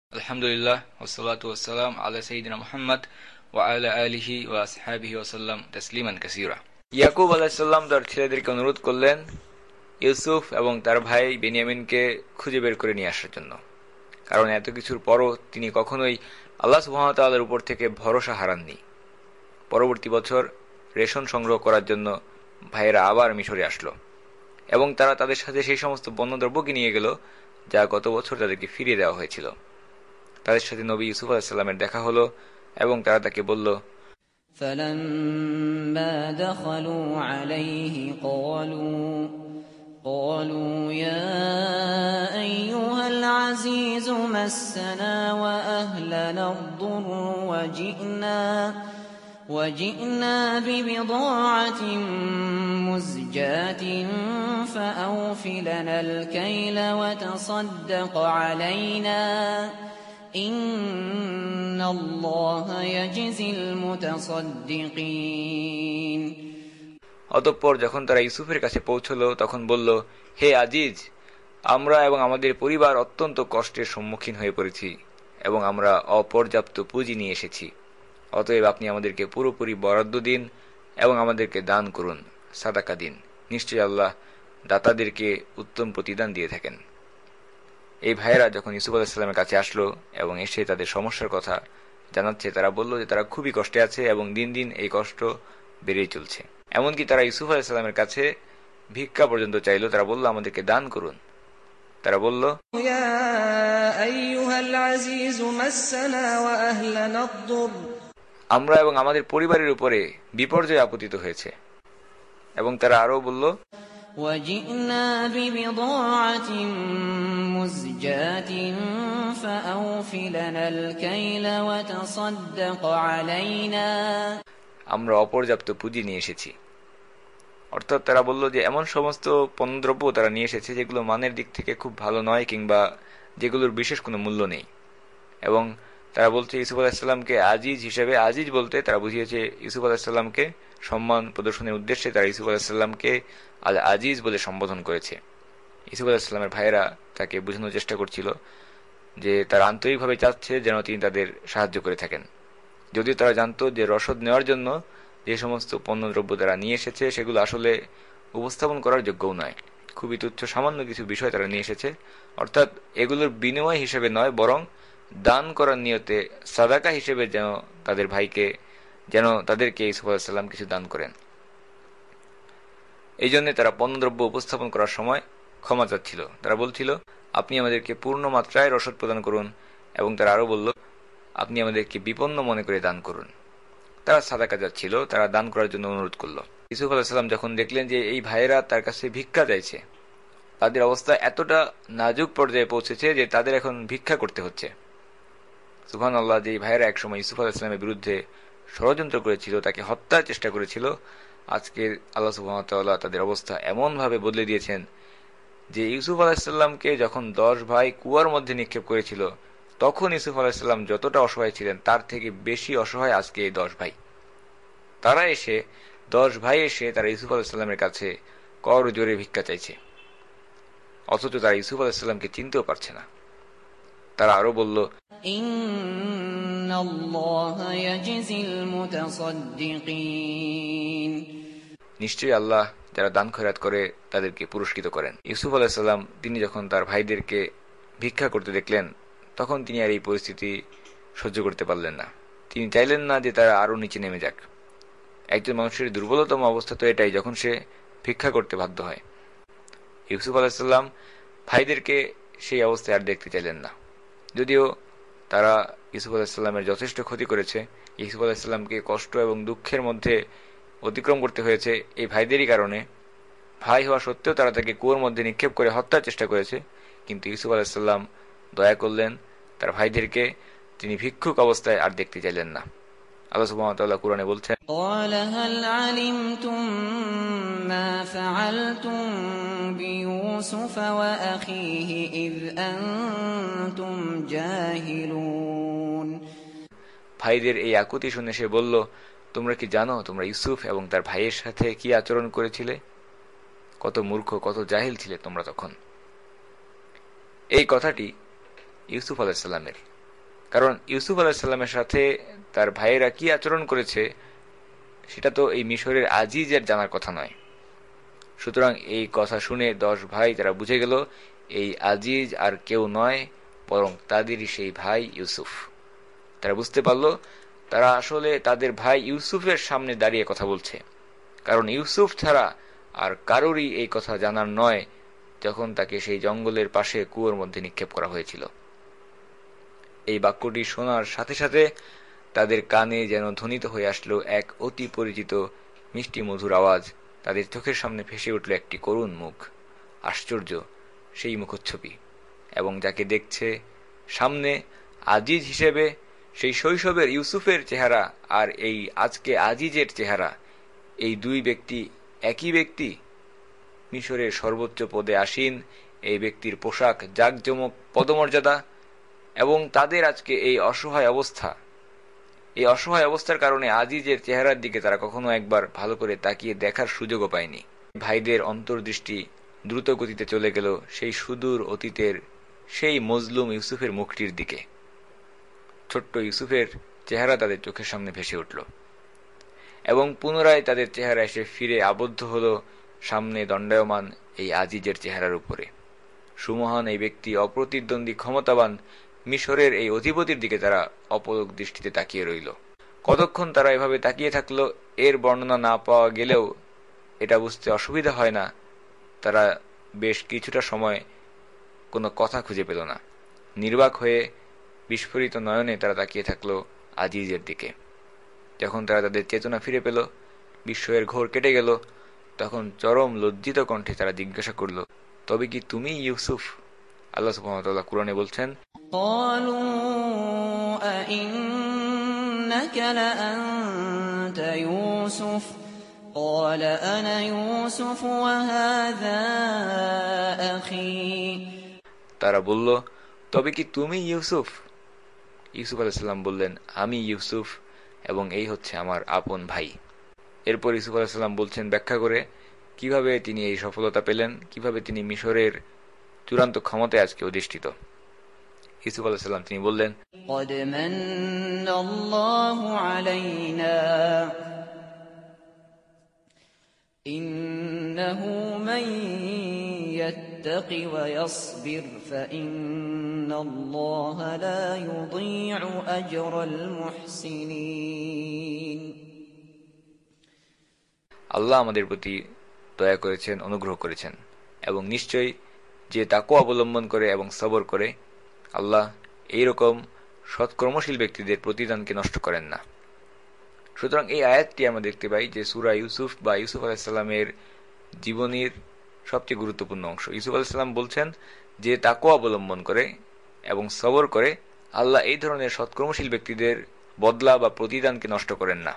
আলহামদুলিল্লাহ ওয়াসসালাতু ওয়াসসালাম আলা সাইয়্যিদিনা মুহাম্মদ ওয়া আলা আলিহি ওয়া আসহাবিহি ওয়া সাল্লাম তাসলিমান কাসীরা। ইয়াকুব আলাইহিস সালাম তার ছেলেদেরকে অনুরোধ করলেন ইউসুফ এবং তার ভাই বেনিয়ামিনকে খুঁজে বের করে নিয়ে আসার জন্য, কারণ এত কিছুর পরও তিনি কখনোই আল্লাহ সুবহানাহু ওয়া তাআলার উপর থেকে ভরসা হারাননি। পরবর্তী বছর রেশন সংগ্রহ করার জন্য ভাইয়েরা আবার মিশরে আসলো এবং তারা তাদের সাথে সেই সমস্ত পণ্যদ্রব্যকে নিয়ে গেল যা গত বছর তাদেরকে ফিরিয়ে দেওয়া হয়েছিল। তাদের সাথে নবী ইউসুফ আলাইহিস সালামের দেখা হলো এবং তারা তাকে বলল, فَلَمَّا دَخَلُوا عَلَيْهِ قَالُوا يَا أَيُّهَا الْعَزِيزُ مَسَّنَا وَأَهْلَنَا الضُّرُّ وَجِئْنَا بِبِضَاعَةٍ مُزْجَاةٍ فَأَوْفِ لَنَا الْكَيْلَ وَتَصَدَّقْ عَلَيْنَا إِنَّ اللَّهَ يَجْزِي الْمُتَصَدِّقِينَ। অতঃপর যখন তারা ইউসুফের কাছে পৌঁছল তখন বলল, হে আজিজ, আমরা এবং আমাদের পরিবার অত্যন্ত কষ্টের সম্মুখীন হয়ে পড়েছি এবং আমরা অপর্যাপ্ত পুঁজি নিয়ে এসেছি। অতএব আপনি আমাদেরকে পুরোপুরি বরাদ্দ দিন এবং আমাদেরকে দান করুন, সাদাকা দিন। নিশ্চয়ই আল্লাহ দাতাদেরকে উত্তম প্রতিদান দিয়ে থাকেন। এই ভাইয়েরা যখন ইউসুফ আলাইহিস সালামের কাছে আসলো এবং এসে তাদের সমস্যার কথা জানাচ্ছে, তারা বলল যে তারা খুবই কষ্টে আছে এবং দিন দিন এই কষ্ট বেড়েই চলছে। এমনকি তারা ইউসুফ আলাইহিস সালামের কাছে ভিক্ষা পর্যন্ত চাইল। তারা বলল, আমাদেরকে দান করুন। তারা বলল, ইয়া আইয়ুহাল আজিজু মাসসানা ওয়া আহলানা আদ-দুর, আমরা এবং আমাদের পরিবারের উপরে বিপর্যয় আপতিত হয়েছে। এবং তারা আরো বলল, وَجِئْنَا بِبِضَاعَةٍ مُزْجَاةٍ فَأَوْفِ لَنَا الْكَيْلَ وَتَصَدَّقْ عَلَيْنَا। আমরা অপর্যাপ্ত পুঁজি নিয়ে এসেছি। অর্থাৎ তারা বলল যে এমন সমস্ত পণ্যদ্রব্য তারা নিয়ে এসেছে যেগুলো মানের দিক থেকে খুব ভালো নয় কিংবা যেগুলোর বিশেষ কোনো মূল্য নেই। এবং তারা বলছে ইউসুফ আলাইহিস সালামকে আজিজ হিসেবে, আজিজ বলতে তারা বুঝিয়েছে ইউসুফ আলাইহিস সালামকে সম্মান প্রদর্শনের উদ্দেশ্যে তারা ইউসুফ আলাইহিস সালামকে আল আজিজ বলে সম্বোধন করেছে। ইউসুফ আলাইহিস সালামের ভাইয়েরা তাকে বোঝানোর চেষ্টা করছিল যে তারা আন্তরিকভাবে চাচ্ছে যেন তিনি তাদের সাহায্য করে থাকেন, যদিও তারা জানতো যে রসদ নেওয়ার জন্য যে সমস্ত পণ্যদ্রব্য তারা নিয়ে এসেছে সেগুলো আসলে উপস্থাপন করার যোগ্যও নয়। খুবই তুচ্ছ সামান্য কিছু বিষয় তারা নিয়ে এসেছে, অর্থাৎ এগুলোর বিনিময় হিসেবে নয়, বরং দান করার নিয়তে সাদাকা হিসেবে যেন তাদের ভাইকে, যেন তাদেরকে ইউসুফ আলাইহিস সালাম কিছু দান করেন। এই জন্য তারা পণ্যদ্রব্য উপস্থাপন করার সময় ক্ষমা চাচ্ছিল। তারা বলছিল, আপনি আমাদেরকে পূর্ণ মাত্রায় রসদ প্রদান করুন। এবং তারা আরো বলল, আপনি আমাদেরকে বিপন্ন মনে করে দান করুন। তারা সাদাকা যাচ্ছিল, তারা দান করার জন্য অনুরোধ করলো। ইউসুফ আলাইহিস সালাম যখন দেখলেন যে এই ভাইয়েরা তার কাছে ভিক্ষা চাইছে, তাদের অবস্থা এতটা নাজুক পর্যায়ে পৌঁছেছে যে তাদের এখন ভিক্ষা করতে হচ্ছে। সুবহানাল্লাহ, যে এই ভাইয়েরা একসময় ইউসুফ আলাইহিস সালামের বিরুদ্ধে ষড়যন্ত্র করেছিল, তাকে হত্যার চেষ্টা করেছিল, আজকে আল্লাহ সুবহানাহু ওয়া তাআলা তাদের অবস্থা এমন ভাবে বদলে দিয়েছেন যে ইউসুফ আলাইহিস সালামকে যখন 10 ভাই কুয়ার মধ্যে নিক্ষেপ করেছিল, তখন ইউসুফ আলাইহিস সালাম যতটা অসহায় ছিলেন তার থেকে বেশি অসহায় আজকে এই 10 ভাই। তারা এসে 10 ভাই এসে তারা ইউসুফ আলাইহিস সালামের কাছে কর জোরে ভিক্ষা চাইছে, অথচ তারা ইউসুফ আলাইহিস সালামকে চিনতেও পারছে না। তারা আরো বলল, ইন্নাল্লাহা ইয়াজজিল মুতাসাদ্দিকিন, নিশ্চয়ই আল্লাহ যারা দান খয়রাত করে তাদেরকে পুরস্কৃত করেন। ইউসুফ আলাইহিস সালাম তিনি যখন তার ভাইদেরকে ভিক্ষা করতে দেখলেন, তখন তিনি আর এই পরিস্থিতি সহ্য করতে পারলেন না। তিনি চাইলেন না যে তারা আরো নিচে নেমে যাক। একজন মানুষের দুর্বলতম অবস্থা তো এটাই, যখন সে ভিক্ষা করতে বাধ্য হয়। ইউসুফ আলাইহিস সালাম ভাইদেরকে সেই অবস্থায় আর দেখতে চাইলেন না। যদিও তারা ইউসুফ আলাইহিস সালামের যথেষ্ট ক্ষতি করেছে, ইউসুফ আলাইহিস সালামকে কষ্ট এবং দুঃখের মধ্যে অতিক্রম করতে হয়েছে এই ভাইদেরই কারণে। ভাই হওয়া সত্ত্বেও তারা তাকে কুয়োর মধ্যে নিক্ষেপ করে হত্যার চেষ্টা করেছে, কিন্তু ইউসুফ আলাইহিস সালাম দয়া করলেন তার ভাইদেরকে, তিনি ভিক্ষুক অবস্থায় আর দেখতে চাইলেন না। আল্লাহ সুবহানাহু ওয়া তাআলা কুরআনে বলছেন, قال هل علمتم ما فعلتم بيوسف وأخيه إذ أنتم جاهلون। ভাইদের এই আকুতি শুনে সে বলল, তোমরা কি জানো তোমরা ইউসুফ এবং তার ভাইয়ের সাথে কি আচরণ করেছিলে? কত মূর্খ, কত জাহিল ছিলে তোমরা তখন। এই কথাটি ইউসুফ আলাইহিস সালামের, কারণ ইউসুফ আলাইহিসসালামের সাথে তার ভাইয়েরা কি আচরণ করেছে সেটা তো এই মিশরের আজিজের জানার কথা নয়। সুতরাং এই কথা শুনে 10 ভাই তারা বুঝে গেল এই আজিজ আর কেউ নয়, বরং তাদেরই সেই ভাই ইউসুফ। তারা বুঝতে পারল তারা আসলে তাদের ভাই ইউসুফের সামনে দাঁড়িয়ে কথা বলছে, কারণ ইউসুফ ছাড়া আর কারোরই এই কথা জানার নয় যখন তাকে সেই জঙ্গলের পাশে কুয়োর মধ্যে নিক্ষেপ করা হয়েছিল। এই বাক্যটি শোনার সাথে সাথে তাদের কানে যেন ধ্বনিত হয়ে আসলো এক অতি পরিচিত মিষ্টি মধুর আওয়াজ। তাদের চোখের সামনে ভেসে উঠল একটি করুণ মুখ, আশ্চর্য সেই মুখচ্ছবি, এবং যাকে দেখছে সামনে আজিজ হিসেবে সেই শৈশবের ইউসুফের চেহারা আর এই আজকে আজিজের চেহারা, এই দুই ব্যক্তি একই ব্যক্তি। মিশরের সর্বোচ্চ পদে আসীন এই ব্যক্তির পোশাক, জাঁকজমক, পদমর্যাদা, এবং তাদের আজকে এই অসহায় অবস্থা। এই অসহায় অবস্থার কারণে আজিজের চেহারার দিকে তারা কখনো একবার ভালো করে তাকিয়ে দেখার সুযোগও পায়নি। ভাইদের অন্তর্দৃষ্টি দ্রুত গতিতে চলে গেল সেই সুদূর অতীতের সেই মজলুম ইউসুফের মুখটির দিকে। ছোট্ট ইউসুফের চেহারা তাদের চোখের সামনে ভেসে উঠল, এবং পুনরায় তাদের চেহারা এসে ফিরে আবদ্ধ হল সামনে দণ্ডায়মান এই আজিজের চেহারার উপরে। সুমহান এই ব্যক্তি, অপ্রতিদ্বন্দ্বী, ক্ষমতাবান মিশরের এই অধিপতির দিকে তারা অপলক দৃষ্টিতে তাকিয়ে রইল। কতক্ষণ তারা এভাবে তাকিয়ে থাকলো এর বর্ণনা না পাওয়া গেলেও এটা বুঝতে অসুবিধা হয় না। তারা বেশ কিছুটা সময় কোনো কথা খুঁজে পেল না। নির্বাক হয়ে বিস্ফোরিত নয়নে তারা তাকিয়ে থাকলো আজিজের দিকে। যখন তারা তাদের চেতনা ফিরে পেল, বিস্ময়ের ঘোর কেটে গেল, তখন চরম লজ্জিত কণ্ঠে তারা জিজ্ঞাসা করল, তবে কি তুমি ইউসুফ? আল্লাহ সুবহানাহু ওয়া তাআলা কুরআনে বলছেন, ক্বালু আইন্নাকা লাআনতা ইউসুফ قال أنا يوسف وهذا أخي। তারা বলল, তবে কি তুমি ইউসুফ? ইউসুফ আলাইহিস সালাম বললেন, আমি ইউসুফ এবং এই হচ্ছে আমার আপন ভাই। এরপর ইউসুফ আলাইহিস সালাম বলছেন ব্যাখ্যা করে কিভাবে তিনি এই সফলতা পেলেন, কিভাবে তিনি মিশরের চূড়ান্ত ক্ষমতায় আজকে অধিষ্ঠিত। ইউসুফ আলাইহিস সালাম তিনি বললেন, قد من الله علينا إنه من يتق ويصبر فإن الله لا يضيع أجر المحسنين। আল্লাহ আমাদের প্রতি দয়া করেছেন, অনুগ্রহ করেছেন, এবং নিশ্চয়ই যে তাকওয়া অবলম্বন করে এবং সবর করে আল্লাহ এইরকম সৎকর্মশীল ব্যক্তিদের প্রতিদানকে নষ্ট করেন না। সুতরাং এই আয়াতটি আমরা দেখতে পাই যে সূরা ইউসুফ বা ইউসুফ আলাইহিস সালামের জীবনীর সবচেয়ে গুরুত্বপূর্ণ অংশ। ইউসুফ আলাইহিস সালাম বলছেন যে তাকওয়া অবলম্বন করে এবং সবর করে আল্লাহ এই ধরনের সৎকর্মশীল ব্যক্তিদের বদলা বা প্রতিদানকে নষ্ট করেন না।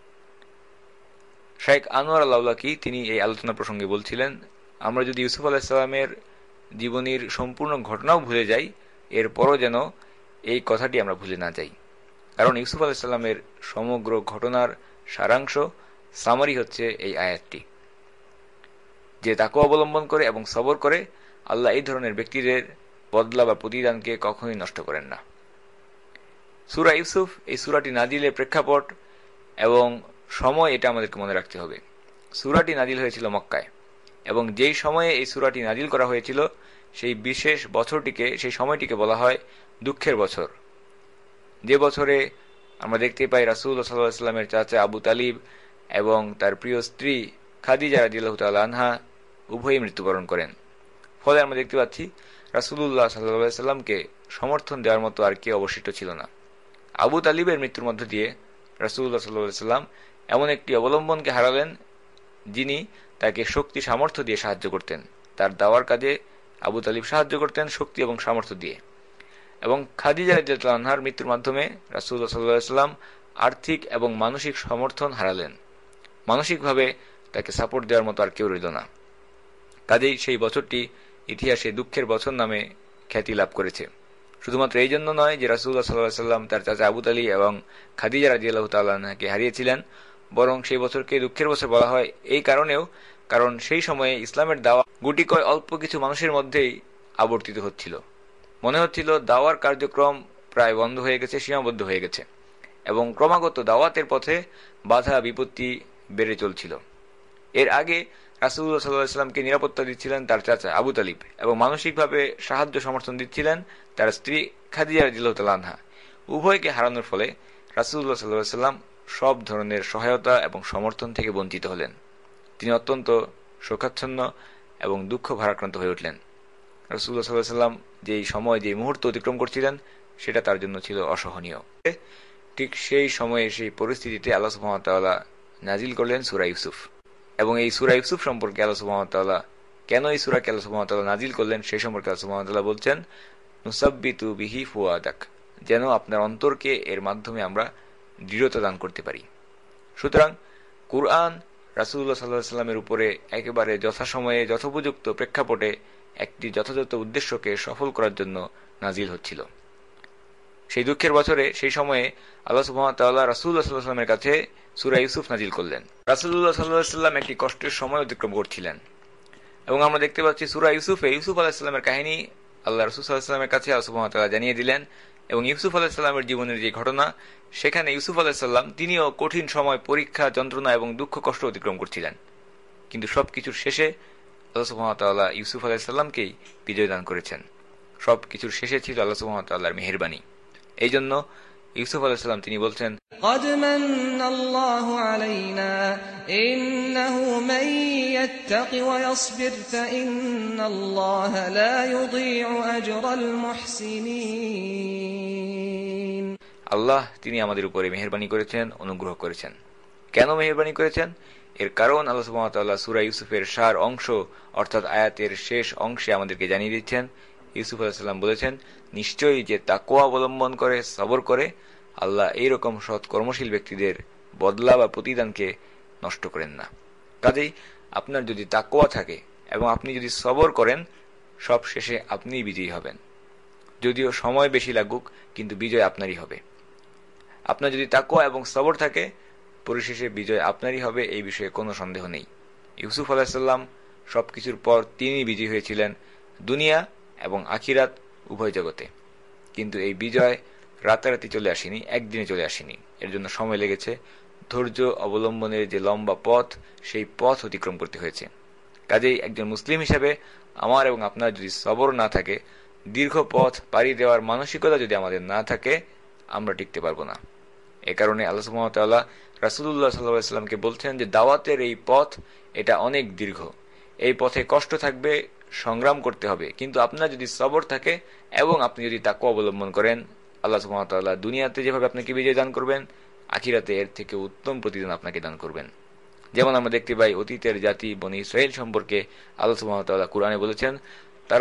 শাইখ আনোয়ার আল-আওলাকি তিনি এই আলোচনা প্রসঙ্গে বলছিলেন, আমরা যদি ইউসুফ আলাইহিস সালামের জীবনীর সম্পূর্ণ ঘটনাও ভুলে যাই, এরপরও যেন এই কথাটি আমরা ভুলে না যাই, কারণ ইউসুফ আলাইহিস সালামের সমগ্র ঘটনার সারাংশ, সামারি হচ্ছে এই আয়াতটি। যে তাকওয়া অবলম্বন করে এবং সবর করে আল্লাহ এই ধরনের ব্যক্তিদের বদলা বা প্রতিদানকে কখনোই নষ্ট করেন না। সূরা ইউসুফ, এই সূরাটি নাজিলের প্রেক্ষাপট এবং সময় এটা আমাদেরকে মনে রাখতে হবে। সূরাটি নাজিল হয়েছিল মক্কায়, এবং যেই সময়ে এই সূরাটি নাজিল করা হয়েছিল সেই বিশেষ বছরটিকে, সেই সময়টিকে বলা হয় দুঃখের বছর। যে বছরে আমরা দেখতে পাই রাসূলুল্লাহ সাল্লাল্লাহু আলাইহি ওয়াসাল্লামের চাচা আবু তালিব এবং তার প্রিয় স্ত্রী খাদিজা রাদিয়াল্লাহু তাআলা আনহা উভয়ই মৃত্যুবরণ করেন। ফলে আমরা দেখতে পাচ্ছি রাসূলুল্লাহ সাল্লাল্লাহু আলাইহি ওয়াসাল্লামকে সমর্থন দেওয়ার মতো আর কেউ অবশিষ্ট ছিল না। আবু তালিবের মৃত্যুর মধ্য দিয়ে রাসূলুল্লাহ সাল্লাল্লাহু আলাইহি ওয়াসাল্লাম এমন একটি অবলম্বনকে হারালেন যিনি তাকে শক্তি সামর্থ্য দিয়ে সাহায্য করতেন। তার দাওয়ার কাজে আবু তালিব সাহায্য করতেন শক্তি এবং সামর্থ্য দিয়ে। এবং খাদিজা রাদিয়াল্লাহু আনহার মৃত্যুর মাধ্যমে রাসূলুল্লাহ সাল্লাল্লাহু আলাইহি ওয়াসাল্লাম আর্থিক এবং মানসিক সমর্থন হারালেন। মানসিকভাবে তাকে সাপোর্ট দেওয়ার মতো আর কেউ রইল না। কাজেই সেই বছরটি ইতিহাসে দুঃখের বছর নামে খ্যাতি লাভ করেছে। শুধুমাত্র এই জন্য নয় যে রাসূলুল্লাহ সাল্লাল্লাহু আলাইহি ওয়াসাল্লাম তার চাচা আবু তালিব এবং খাদিজা রাদিয়াল্লাহু তাআলা আনহাকে হারিয়েছিলেন, বরং সেই বছরকে দুঃখের বছর বলা হয় এই কারণেও, কারণ সেই সময়ে ইসলামের দাওয়া গুটিকয় অল্প কিছু মানুষের মধ্যেই আবর্তিত হচ্ছিল। মনে হচ্ছিল দাওয়ার কার্যক্রম প্রায় বন্ধ হয়ে গেছে, সীমাবদ্ধ হয়ে গেছে, এবং ক্রমাগত দাওয়াতের পথে বাধা বিপত্তি বেড়ে চলছিল। এর আগে রাসূলুল্লাহ সাল্লাল্লাহু আলাইহি ওয়াসাল্লামকে নিরাপত্তা দিচ্ছিলেন তার চাচা আবু তালিব, এবং মানসিকভাবে সাহায্য সমর্থন দিচ্ছিলেন তার স্ত্রী খাদিজা রাদিয়াল্লাহু তাআলা আনহা। উভয়কে হারানোর ফলে রাসূলুল্লাহ সাল্লাল্লাহু আলাইহি ওয়াসাল্লাম সব ধরনের সহায়তা এবং সমর্থন থেকে বঞ্চিত হলেন। তিনি অত্যন্ত শোকাচ্ছন্ন এবং দুঃখ ভারাক্রান্ত হয়ে উঠলেন। রাসূলুল্লাহ সাল্লাল্লাহু আলাইহি ওয়াসাল্লাম যেই সময় যে মুহূর্ত অতিক্রম করছিলেন সেটা তার জন্য ছিল অসহনীয়। ঠিক সেই সময়ে সেই পরিস্থিতিতে আল্লাহ সুবহানাহু ওয়া তাআলা নাজিল করলেন সূরা ইউসুফ। এবং এই সূরা ইউসুফ সম্পর্কে আল্লাহ সুবহানাহু ওয়া তাআলা কেন এই সূরাকে আল্লাহ সুবহানাহু ওয়া তাআলা নাজিল করলেন সেই সম্পর্কে আল্লাহ সুবহানাহু ওয়া তাআলা বলছেন, নুসাব্বিতু বিহি ফুয়াদাক, যেন আপনার অন্তরকে এর মাধ্যমে আমরা দৃঢ়তা দান করতে পারি। সুতরাং কুরআন রাসূলুল্লাহ সাল্লাল্লাহু আলাইহি ওয়াসাল্লামের উপরে একেবারে যথাসময়ে যথোপযুক্ত প্রেক্ষাপটে একটি যথাযথ উদ্দেশ্যকে সফল করার জন্য নাজিল হচ্ছিল। সেই দুঃখের বছরে সেই সময়ে আল্লাহ সুবহানাহু ওয়া তাআলা রাসূলুল্লাহ সাল্লাল্লাহু আলাইহি ওয়াসাল্লামের কাছে সূরা ইউসুফ নাজিল করলেন। রাসূলুল্লাহ সাল্লাল্লাহু আলাইহি ওয়াসাল্লাম একটি কষ্টের সময় অতিক্রম করছিলেন, এবং আমরা দেখতে পাচ্ছি সূরা ইউসুফে ইউসুফ আলাইহিস সালামের কাহিনী আল্লাহ রাসূল সাল্লাল্লাহু আলাইহি ওয়াসাল্লামের কাছে আল্লাহ সুবহানাহু ওয়া তাআলা জানিয়ে দিলেন। এবং ইউসুফ আলাইহিস সালামের জীবনের যে ঘটনা, সেখানে ইউসুফ আলাইহিস সালাম তিনিও কঠিন সময়, পরীক্ষা, যন্ত্রণা এবং দুঃখ কষ্ট অতিক্রম করছিলেন, কিন্তু সবকিছুর শেষে আল্লাহ সুবহানাহু ওয়া তাআলা ইউসুফ আলাইহিস সালামকেই বিজয় দান করেছেন। সবকিছুর শেষে ছিল আল্লাহ সুবহানাহু ওয়া তাআলার মেহেরবানি। এই জন্য ইউসুফ আলাইহিস সালাম তিনি বলছেন, قد من الله علينا إنه من يتق ويصبر فإن الله لا يضيع أجر المحسنين। আল্লাহ তিনি আমাদের উপরে মেহেরবানি করেছেন, অনুগ্রহ করেছেন। কেন মেহেরবানি করেছেন? এর কারণ আল্লাহ সুবহানাহু ওয়া তাআলা সূরা ইউসুফের সার অংশ অর্থাৎ আয়াতের শেষ অংশে আমাদেরকে জানিয়ে দিচ্ছেন। ইউসুফ আলাইহিস সালাম বলেছেন, নিশ্চয়ই যে তাকওয়া অবলম্বন করে, সবর করে, আল্লাহ এইরকম সৎ কর্মশীল ব্যক্তিদের বদলা বা প্রতিদানকে নষ্ট করেন না। কাজেই আপনার যদি তাকওয়া থাকে এবং আপনি যদি সবর করেন, সব শেষে আপনিই বিজয়ী হবেন। যদিও সময় বেশি লাগুক, কিন্তু বিজয় আপনারই হবে। আপনার যদি তাকওয়া এবং সবর থাকে, পরিশেষে বিজয় আপনারই হবে, এই বিষয়ে কোনো সন্দেহ নেই। ইউসুফ আলাইহিস সালাম সবকিছুর পর তিনি বিজয়ী হয়েছিলেন দুনিয়া এবং আখিরাত উভয় জগতে। কিন্তু এই বিজয় রাতারাতি চলে আসেনি, একদিনে চলে আসেনি। এর জন্য সময় লেগেছে। ধৈর্য অবলম্বনের যে লম্বা পথ, সেই পথ অতিক্রম করতে হয়েছে। কাজেই একজন মুসলিম হিসেবে আমার এবং আপনার যদি সবর না থাকে, দীর্ঘ পথ পাড়ি দেওয়ার মানসিকতা যদি আমাদের না থাকে, আমরা টিকতে পারবো না। এ কারণে আল্লাহ সুবহানাহু ওয়া তাআলা রাসূলুল্লাহ সাল্লাল্লাহু আলাইহি ওয়াসাল্লামকে বলছেন যে দাওয়াতের এই পথ এটা অনেক দীর্ঘ, এই পথে কষ্ট থাকবে, সংগ্রাম করতে হবে, কিন্তু আপনার যদি সবর থাকে এবং আপনি যদি তাকওয়া অবলম্বন করেন, আল্লাহ সুবহানাহু ওয়া তাআলা দুনিয়াতে যেভাবে আপনাকে বিজয় দান করবেন, আখিরাতে এর থেকে উত্তম প্রতিদান আপনাকে দান করবেন। যেমন আমরা দেখতে পাই অতীতের জাতি বনী ইসরাইল সম্পর্কে আল্লাহ সুবহানাহু ওয়া তাআলা কুরআনে বলেছেন, তারা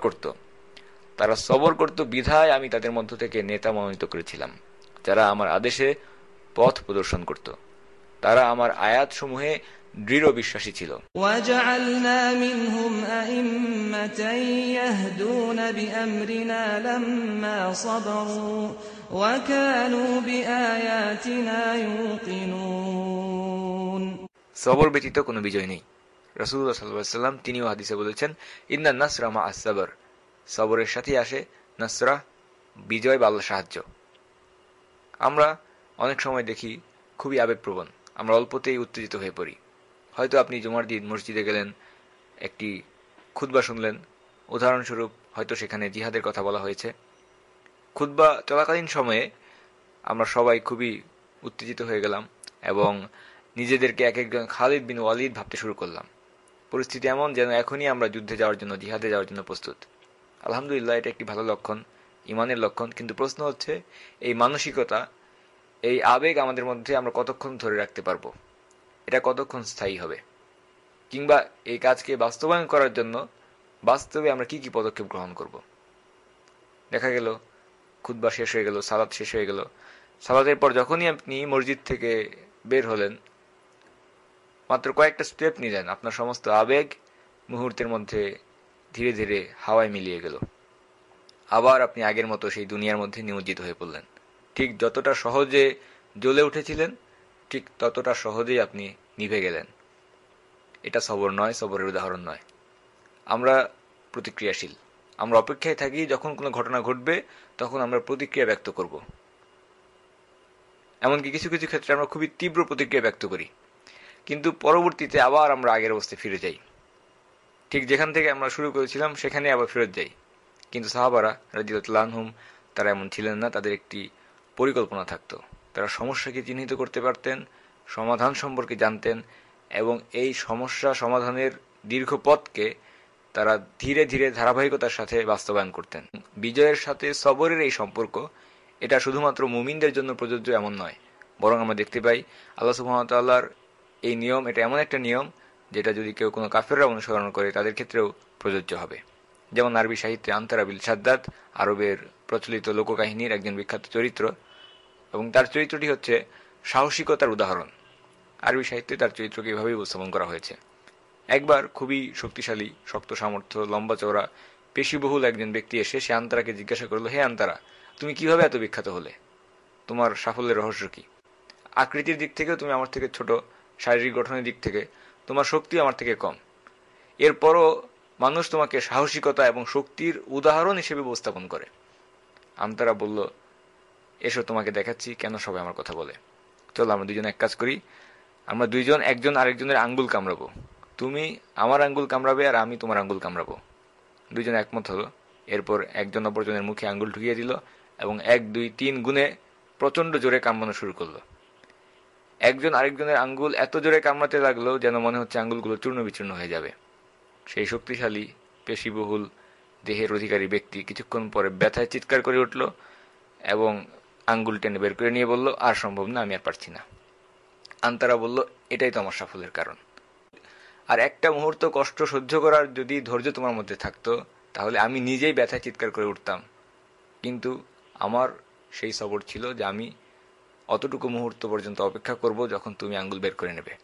সবর করত বিধায় আমি তাদের মধ্য থেকে নেতা মনোনীত করেছিলাম, যারা আমার আদেশে পথ প্রদর্শন করত। তারা আমার আয়াত সমূহে দৃঢ় বিশ্বাসী ছিল। وَجَعَلْنَا مِنْهُمْ أَئِمَّةً يَهْدُونَ بِأَمْرِنَا لَمَّا صَبَرُوا وَكَانُوا بِآيَاتِنَا يُوقِنُونَ। সবর ব্যতীত কোনো বিজয় নেই। রাসূলুল্লাহ সাল্লাল্লাহু আলাইহি ওয়াসাল্লাম তিনিও হাদিসে বলেছেন, ইন্নান নাসরা মা'আস সাবর, সবরের সাথে আসে নাসরা, বিজয় বা আল্লাহর সাহায্য। আমরা অনেক সময় দেখি খুবই আবেগপ্রবণ, আমরা অল্পতেই উত্তেজিত হয়ে পড়ি। হয়তো আপনি জুমার দিন মসজিদে গেলেন, একটি খুতবা শুনলেন, উদাহরণস্বরূপ হয়তো সেখানে জিহাদের কথা বলা হয়েছে। খুতবা চলাকালীন সময়ে আমরা সবাই খুবই উত্তেজিত হয়ে গেলাম এবং নিজেদেরকে এক একজন খালিদ বিন ওয়ালিদ ভাবতে শুরু করলাম। পরিস্থিতি এমন যেন এখনই আমরা যুদ্ধে যাওয়ার জন্য, জিহাদে যাওয়ার জন্য প্রস্তুত। আলহামদুলিল্লাহ, এটা একটি ভালো লক্ষণ, ইমানের লক্ষণ। কিন্তু প্রশ্ন হচ্ছে, এই মানসিকতা, এই আবেগ আমাদের মধ্যে আমরা কতক্ষণ ধরে রাখতে পারবো? এটা কতক্ষণ স্থায়ী হবে? কিংবা এই কাজকে বাস্তবায়ন করার জন্য বাস্তবে আমরা কি কি পদক্ষেপ গ্রহণ করব? দেখা গেল খুতবা শেষ হয়ে গেল, সালাত শেষ হয়ে গেল। সালাতের পর যখনই আপনি মসজিদ থেকে বের হলেন, মাত্র কয়েকটা স্টেপ নিলেন, আপনার সমস্ত আবেগ মুহূর্তের মধ্যে ধীরে ধীরে হাওয়ায় মিলিয়ে গেল। আবার আপনি আগের মতো সেই দুনিয়ার মধ্যে নিমজ্জিত হয়ে পড়লেন। ঠিক যতটা সহজে জ্বলে উঠেছিলেন, ঠিক ততটা সহজেই আপনি নিভে গেলেন। এটা সবর নয়, সবরের উদাহরণ নয়। আমরা প্রতিক্রিয়াশীল, আমরা অপেক্ষায় থাকি যখন কোনো ঘটনা ঘটবে তখন আমরা প্রতিক্রিয়া ব্যক্ত করব। এমনকি কিছু কিছু ক্ষেত্রে আমরা খুবই তীব্র প্রতিক্রিয়া ব্যক্ত করি, কিন্তু পরবর্তীতে আবার আমরা আগের অবস্থায় ফিরে যাই, ঠিক যেখান থেকে আমরা শুরু করেছিলাম সেখানে আবার ফেরত যাই। কিন্তু সাহাবারা রাদিয়াল্লাহু আনহুম তারা এমন ছিলেন না, তাদের একটি পরিকল্পনা থাকতো। তারা সমস্যাকে চিহ্নিত করতে পারতেন, সমাধান সম্পর্কে জানতেন, এবং এই সমস্যা সমাধানের দীর্ঘ পথকে তারা ধীরে ধীরে ধারাবাহিকতার সাথে বাস্তবায়ন করতেন। বিজয়ের সাথে সবরের এই সম্পর্ক, এটা শুধুমাত্র মুমিনদের জন্য প্রযোজ্য এমন নয়, বরং আমরা দেখতে পাই আল্লাহ সুবহানাহু ওয়া তাআলার এই নিয়ম, এটা এমন একটা নিয়ম যেটা যদি কেউ কোনো কাফেররা অনুসরণ করে তাদের ক্ষেত্রেও প্রযোজ্য হবে। যেমন আরবি সাহিত্যে আনতারা বিল শাদ্দাদ আরবের প্রচলিত লোককাহিনীর একজন বিখ্যাত চরিত্র, এবং তার চরিত্রটি হচ্ছে সাহসিকতার উদাহরণ। আরবি সাহিত্যে তার চরিত্রকে এভাবেই উপস্থাপন করা হয়েছে। একবার খুবই শক্তিশালী, শক্ত সামর্থ্য, লম্বা চওড়া, পেশিবহুল একজন ব্যক্তি এসে সে আনতারাকে জিজ্ঞাসা করল, হে আনতারা, তুমি কিভাবে এত বিখ্যাত হলে? তোমার সাফল্যের রহস্য কি? আকৃতির দিক থেকেও তুমি আমার থেকে ছোট, শারীরিক গঠনের দিক থেকে তোমার শক্তি আমার থেকে কম, এরপরও মানুষ তোমাকে সাহসিকতা এবং শক্তির উদাহরণ হিসেবে উপস্থাপন করে। আনতারা বলল, এসো তোমাকে দেখাচ্ছি কেন সবাই আমার কথা বলে। চলো আমরা দুজন এক কাজ করি, আমরা দুইজন একজন আরেকজনের আঙ্গুল কামড়াবো, তুমি আমার আঙ্গুল কামড়াবে আর আমি তোমার আঙ্গুল কামড়াবো। দুইজন একমত হলো। এরপর একজন অপরজনের মুখে আঙ্গুল ঢুকিয়ে দিল এবং 1, 2, 3 গুণে প্রচন্ড জোরে কামড়ানো শুরু করলো। একজন আরেকজনের আঙ্গুল এত জোরে কামড়াতে লাগলো যেন মনে হচ্ছে আঙ্গুলগুলো চূর্ণ বিচূর্ণ হয়ে যাবে। সেই শক্তিশালী পেশিবহুল দেহের অধিকারী ব্যক্তি কিছুক্ষণ পরে ব্যথায় চিৎকার করে উঠল এবং আঙ্গুল টেনে বের করে নিয়ে বলল, আর সম্ভব না, আমি আর পারছি না। আনতারা বলল, এটাই তো আমার সাফল্যের কারণ। আর একটা মুহূর্ত কষ্ট সহ্য করার যদি ধৈর্য তোমার মধ্যে থাকতো তাহলে আমি নিজেই ব্যথায় চিৎকার করে উঠতাম, কিন্তু আমার সেই সবর ছিল যে আমি অতটুকু মুহূর্ত পর্যন্ত অপেক্ষা করব যখন তুমি আঙ্গুল বের করে নেবে।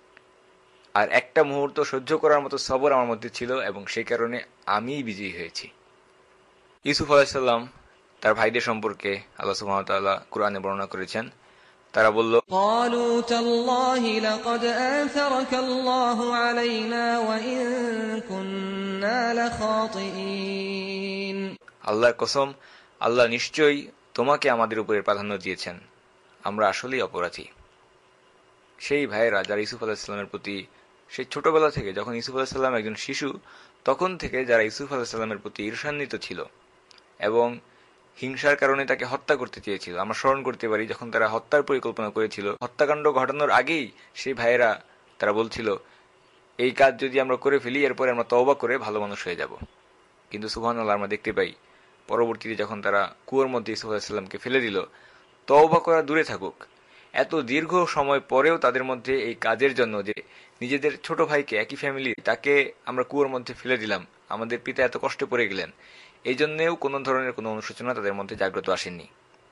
আর একটা মুহূর্ত সহ্য করার মতো সবর আমার মধ্যে ছিল এবং সেই কারণে আমিই বিজয়ী হয়েছি। ইউসুফ আলাইহিস সালাম তার ভাইদের সম্পর্কে আল্লাহ সুবহানাহু ওয়া তাআলা কুরআনে বর্ণনা করেছেন। তারা বলল, قالوا تالله لقد آثرك الله علينا وإن كنا لخاطئين। আল্লাহর কসম, আল্লাহ নিশ্চয়ই তোমাকে আমাদের উপরে প্রাধান্য দিয়েছেন, আমরা আসলেই অপরাধী। সেই ভাইয়েরা যারা ইউসুফ আলাইহিস সালামের প্রতি সেই ছোটবেলা থেকে, যখন ইউসুফ আলাইহিস সালাম একজন শিশু তখন থেকে যারা ইউসুফ আলাইহিস সালামের প্রতি ঈর্ষান্বিত ছিল এবং হিংসার কারণে তাকে হত্যা করতে চেয়েছিল। আমরা স্মরণ করতে পারি যখন তারা হত্যার পরিকল্পনা করেছিল, হত্যাকাণ্ড ঘটানোর আগেই সেই ভাইয়েরা তারা বলছিল, এই কাজ যদি আমরা করে ফেলি এরপরে আমরা তওবা করে ভালো মানুষ হয়ে যাব। কিন্তু সুবহানাল্লাহ, আমরা দেখতে পাই পরবর্তীতে যখন তারা কুয়োর মধ্যে ইউসুফ আলাইহিস সালামকে ফেলে দিল, তওবা করা দূরে থাকুক, এত দীর্ঘ সময় পরেও তাদের মধ্যে এই কাজের জন্য, যে নিজেদের ছোট ভাইকে, একই ফ্যামিলি, তাকে আমরা কুয়োর মধ্যে ফেলে দিলাম, আমাদের পিতা এত কষ্টে পড়ে গেলেন, এই জন্যেও কোনো ধরনের কোনো অনুশোচনা তাদের মধ্যে জাগ্রত আসেনি।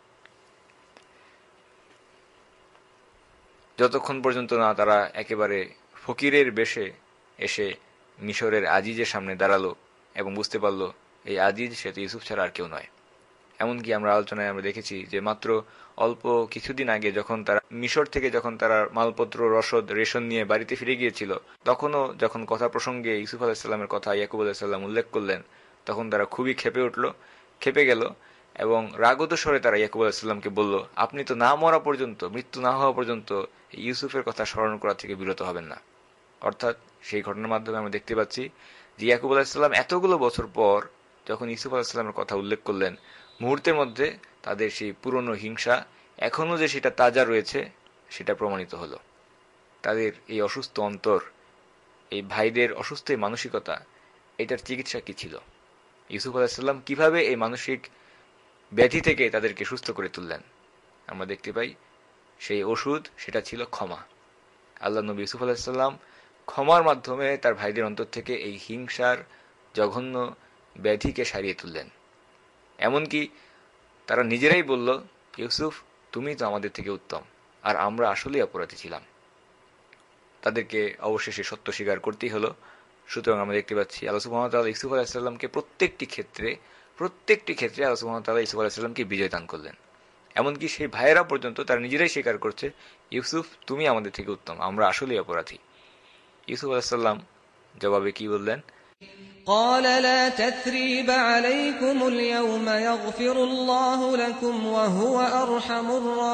যতক্ষণ পর্যন্ত না তারা একেবারে ফকিরের বেশে এসে মিশরের আজিজের সামনে দাঁড়ালো এবং বুঝতে পারলো এই আজিজ সে তো ইউসুফ ছাড়া আর কেউ নয়। এমনকি আমরা আলোচনায় আমরা দেখেছি যে মাত্র অল্প কিছুদিন আগে যখন তারা মিশর থেকে যখন তারা মালপত্র, রসদ, রেশন নিয়ে বাড়িতে ফিরে গিয়েছিল, তখনও যখন কথা প্রসঙ্গে ইউসুফ আলাইহিস সালামের কথা ইয়াকুব আলাইহিস সালাম উল্লেখ করলেন, তখন তারা খুবই খেপে গেল এবং রাগত স্বরে তারা ইয়াকুব আলাইহিস সালামকে বলল, আপনি তো না মরা পর্যন্ত, মৃত্যু না হওয়া পর্যন্ত ইউসুফের কথা স্মরণ করা থেকে বিরত হবেন না। অর্থাৎ সেই ঘটনার মাধ্যমে আমরা দেখতে পাচ্ছি যে ইয়াকুব আলাইহিস সালাম এতগুলো বছর পর যখন ইউসুফ আলাইহিস সালামের কথা উল্লেখ করলেন, মুহূর্তের মধ্যে তাদের সেই পুরনো হিংসা এখনো যে সেটা তাজা রয়েছে সেটা প্রমাণিত হলো। তাদের এই অসুস্থ অন্তর, এই ভাইদের অসুস্থ মানসিকতা, এটার চিকিৎসা কি ছিল? ইউসুফ আলাইহিস সালাম কিভাবে এই মানসিক ব্যাধি থেকে তাদেরকে সুস্থ করে তুললেন? আমরা দেখতে পাই সেই ওষুধ সেটা ছিল ক্ষমা। আল্লাহ নবী ইউসুফ আলাইহিস সালাম ক্ষমার মাধ্যমে তার ভাইদের অন্তর থেকে এই হিংসার জঘন্য ব্যাধিকে সারিয়ে তুললেন। এমনকি তারা নিজেরাই বলল, ইউসুফ তুমি তো আমাদের থেকে উত্তম, আর আমরা আসলেই অপরাধী ছিলাম। তাদেরকে অবশেষে সত্য স্বীকার করতেই হলো। সুতরাং আমরা দেখতে পাচ্ছি আল্লাহ সুবহানাহু ওয়া তাআলা ইউসুফ আলাইহিস সালামকে প্রত্যেকটি ক্ষেত্রে আল্লাহ সুবহানাহু ওয়া তাআলা ইউসুফ আলাইহিস সালামকে বিজয় দান করলেন। এমনকি সেই ভাইয়েরা পর্যন্ত তারা নিজেরাই স্বীকার করছে, ইউসুফ তুমি আমাদের থেকে উত্তম, আমরা আসলেই অপরাধী। ইউসুফ আলাইহিস সালাম জবাবে কি বললেন? قال لا تثريب عليكم اليوم يغفر الله لكم وهو أرحم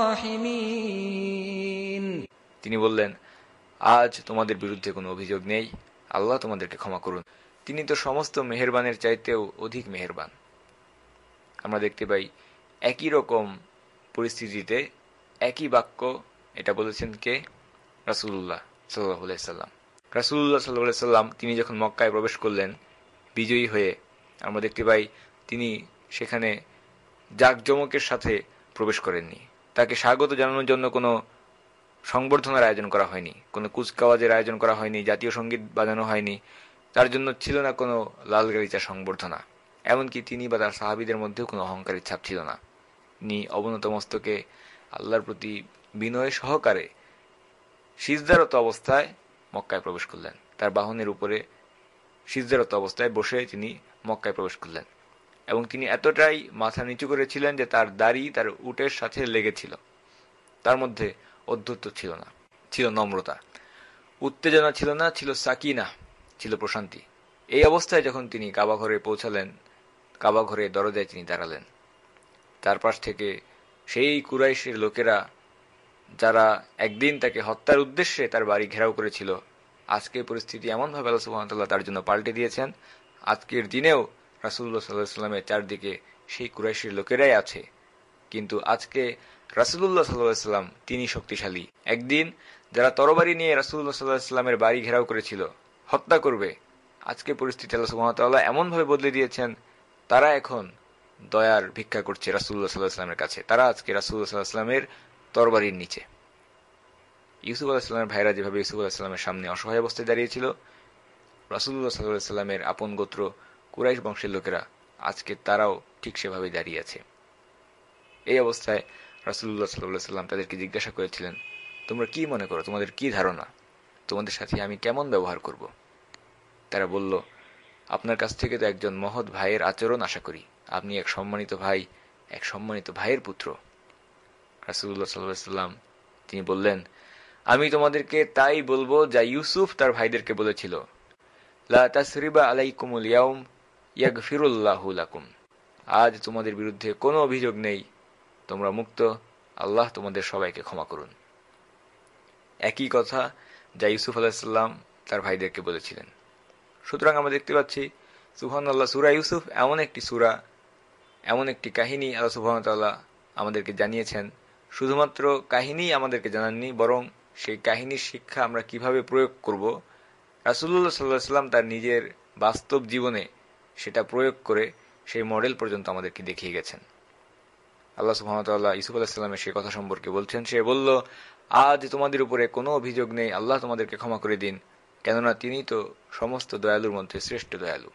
الراحمين। তিনি বললেন, আজ তোমাদের বিরুদ্ধে কোনো অভিযোগ নেই, আল্লাহ তোমাদেরকে ক্ষমা করুন, তিনি তো সমস্ত মেহেরবানের চাইতেও অধিক মেহেরবান। আমরা দেখতে পাই একই রকম পরিস্থিতিতে একই বাক্য এটা বলেছেন কে? রাসূলুল্লাহ সাল্লাল্লাহু আলাইহি সাল্লাম। রাসূলুল্লাহ সাল্লাল্লাহু আলাইহি সাল্লাম তিনি যখন মক্কায় প্রবেশ করলেন বিজয়ী হয়ে, আমরা দেখতে পাই তিনি সেখানে জাঁকজমকের সাথে প্রবেশ করেননি। তাকে স্বাগত জানানোর জন্য কোনো সংবর্ধনার আয়োজন করা হয়নি, কোনো কুচকাওয়াজের আয়োজন করা হয়নি, জাতীয় সঙ্গীত বাজানো হয়নি, তার জন্য ছিল না কোনো লাল গালিচা সংবর্ধনা। এমনকি তিনি বা তার সাহাবীদের মধ্যেও কোনো অহংকারের ছাপ ছিল না। তিনি অবনত মস্তকে আল্লাহর প্রতি বিনয় সহকারে সিজদারত অবস্থায় মক্কায় প্রবেশ করলেন। তার বাহনের উপরে সিজদারত অবস্থায় বসে তিনি মক্কায় প্রবেশ করলেন এবং তিনি এতটাই মাথা নিচু করেছিলেন যে তার দাড়ি তার উটের সাথে লেগেছিল। তার মধ্যে অধ্যত্ব ছিল না, ছিল নম্রতা, উত্তেজনা ছিল না, ছিল সাকিনা, ছিল প্রশান্তি। এই অবস্থায় যখন তিনি কাবা ঘরে পৌঁছালেন, কাবা ঘরে দরজায় তিনি দাঁড়ালেন। তার পাশ থেকে সেই কুরাইশের লোকেরা যারা একদিন তাকে হত্যার উদ্দেশ্যে তার বাড়ি ঘেরাও করেছিল, আজকের পরিস্থিতি এমনভাবে আল্লাহ সুবহানাহু ওয়া তাআলা তার জন্য পাল্টে দিয়েছেন। আজকের দিনেও রাসূলুল্লাহ সাল্লাল্লাহু আলাইহি ওয়াসাল্লামের চারদিকে সেই কুরাইশের লোকেরাই আছে, কিন্তু আজকে রাসূলুল্লাহ সাল্লাল্লাহু আলাইহি ওয়াসাল্লাম তিনি শক্তিশালী। একদিন যারা তরবারি নিয়ে রাসূলুল্লাহ সাল্লাল্লাহু আলাইহি ওয়াসাল্লামের বাড়ি ঘেরাও করেছিল, হত্যা করবে, আজকে পরিস্থিতি আল্লাহ সুবহানাহু ওয়া তাআলা এমনভাবে বদলে দিয়েছেন, তারা এখন দয়ার ভিক্ষা করছে রাসূলুল্লাহ সাল্লাল্লাহু আলাইহি ওয়াসাল্লামের কাছে। তারা আজকে রাসূলুল্লাহ সাল্লাল্লাহু আলাইহি ওয়াসাল্লামের তরবারির নিচে। ইউসুফ আলাইহিস সালামের ভাইরা যেভাবে ইউসুফ আলাইহিস সালামের সামনে অসহায় অবস্থায় দাঁড়িয়েছিল, রাসূলুল্লাহ সাল্লাল্লাহু আলাইহি ওয়াসাল্লামের আপন গোত্র কুরাইশ বংশের লোকেরা আজকে তারাও ঠিক সেভাবে দাঁড়িয়ে আছে। এই অবস্থায় রাসূলুল্লাহ সাল্লাল্লাহু আলাইহি ওয়াসাল্লাম তাদেরকে জিজ্ঞাসা করেছিলেন, তোমরা কি মনে করো, তোমাদের কি ধারণা, তোমাদের সাথে আমি কেমন ব্যবহার করব? তারা বলল, আপনার কাছ থেকে তো একজন মহৎ ভাইয়ের আচরণ আশা করি, আপনি এক সম্মানিত ভাই, এক সম্মানিত ভাইয়ের পুত্র। রাসূলুল্লাহ সাল্লাল্লাহু আলাইহি ওয়াসাল্লাম তিনি বললেন, আমি তোমাদেরকে তাই বলবো যা ইউসুফ তার ভাইদেরকে বলেছিল, লা তাসরিবা আলাইকুমুল ইয়াউম ইয়াগফিরুল্লাহু লাকুম। আজ তোমাদের বিরুদ্ধে কোনো অভিযোগ নেই, তোমরা মুক্ত, আল্লাহ তোমাদের সবাইকে ক্ষমা করুন। একই কথা যা ইউসুফ আলাইহিস সালাম তার ভাইদেরকে বলেছিলেন। সুতরাং আমরা দেখতে পাচ্ছি সুবহানাল্লাহ, সূরা ইউসুফ এমন একটি সূরা, এমন একটি কাহিনী আল্লাহ সুবহানাহু ওয়া তাআলা আমাদেরকে জানিয়েছেন। শুধুমাত্র কাহিনী আমাদেরকে জানাননি, বরং সেই কাহিনীর শিক্ষা আমরা কিভাবে প্রয়োগ করব, রাসূলুল্লাহ সাল্লাল্লাহু আলাইহি ওয়াসাল্লাম তার নিজের বাস্তব জীবনে সেটা প্রয়োগ করে সেই মডেল পর্যন্ত আমাদেরকে দেখিয়ে গেছেন। আল্লাহ সুবহানাহু ওয়া তাআলা ইউসুফ আলাইহিস সালামের সেই কথা সম্পর্কে বলছেন, সে বলল, আজ তোমাদের উপরে কোনো অভিযোগ নেই, আল্লাহ তোমাদেরকে ক্ষমা করে দিন, কেননা তিনি তো সমস্ত দয়ালুর মধ্যে শ্রেষ্ঠ দয়ালু।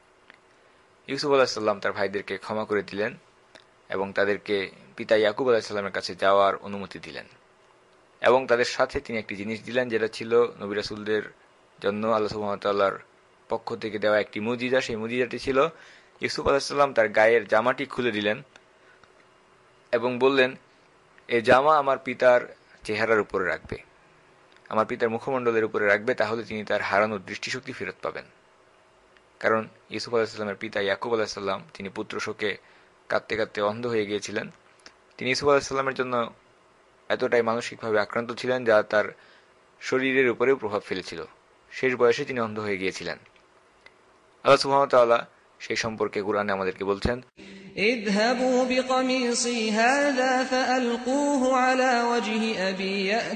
ইউসুফ আলাইহিস সালাম তার ভাইদেরকে ক্ষমা করে দিলেন এবং তাদেরকে পিতা ইয়াকুব আলাইহিস সালামের কাছে যাওয়ার অনুমতি দিলেন এবং তাদের সাথে তিনি একটি জিনিস দিলেন, যেটা ছিল নবী রাসূলদের জন্য আল্লাহ সুবহানাহু ওয়া তাআলার পক্ষ থেকে দেওয়া একটি মুজিজা। সেই মুজিজাটি ছিল ইউসুফ আলাইহিস সালাম তার গায়ের জামাটি খুলে দিলেন এবং বললেন, এই জামা আমার পিতার চেহারার উপরে রাখবে, আমার পিতার মুখমণ্ডলের উপরে রাখবে, তাহলে তিনি তার হারানোর দৃষ্টিশক্তি ফেরত পাবেন। কারণ ইউসুফ আলাইহিস সালামের পিতা ইয়াকুব আলাইহিস সালাম তিনি পুত্র শোকে কাঁদতে কাঁদতে অন্ধ হয়ে গিয়েছিলেন। তিনি ইউসুফ আলাইহিস সালামের জন্য এতটাই মানসিকভাবে আক্রান্ত ছিলেন যা তার শরীরের উপরেও প্রভাব ফেলেছিল। শেষ বয়সে তিনি অন্ধ হয়ে গিয়েছিলেন। আল্লাহ সুবহানাহু ওয়া তাআলা সেই সম্পর্কে কুরআনে আমাদেরকে বলছেন, ইযহাবু বিকামিসি হাযা ফাআলকুহু আলা ওয়াজহি আবি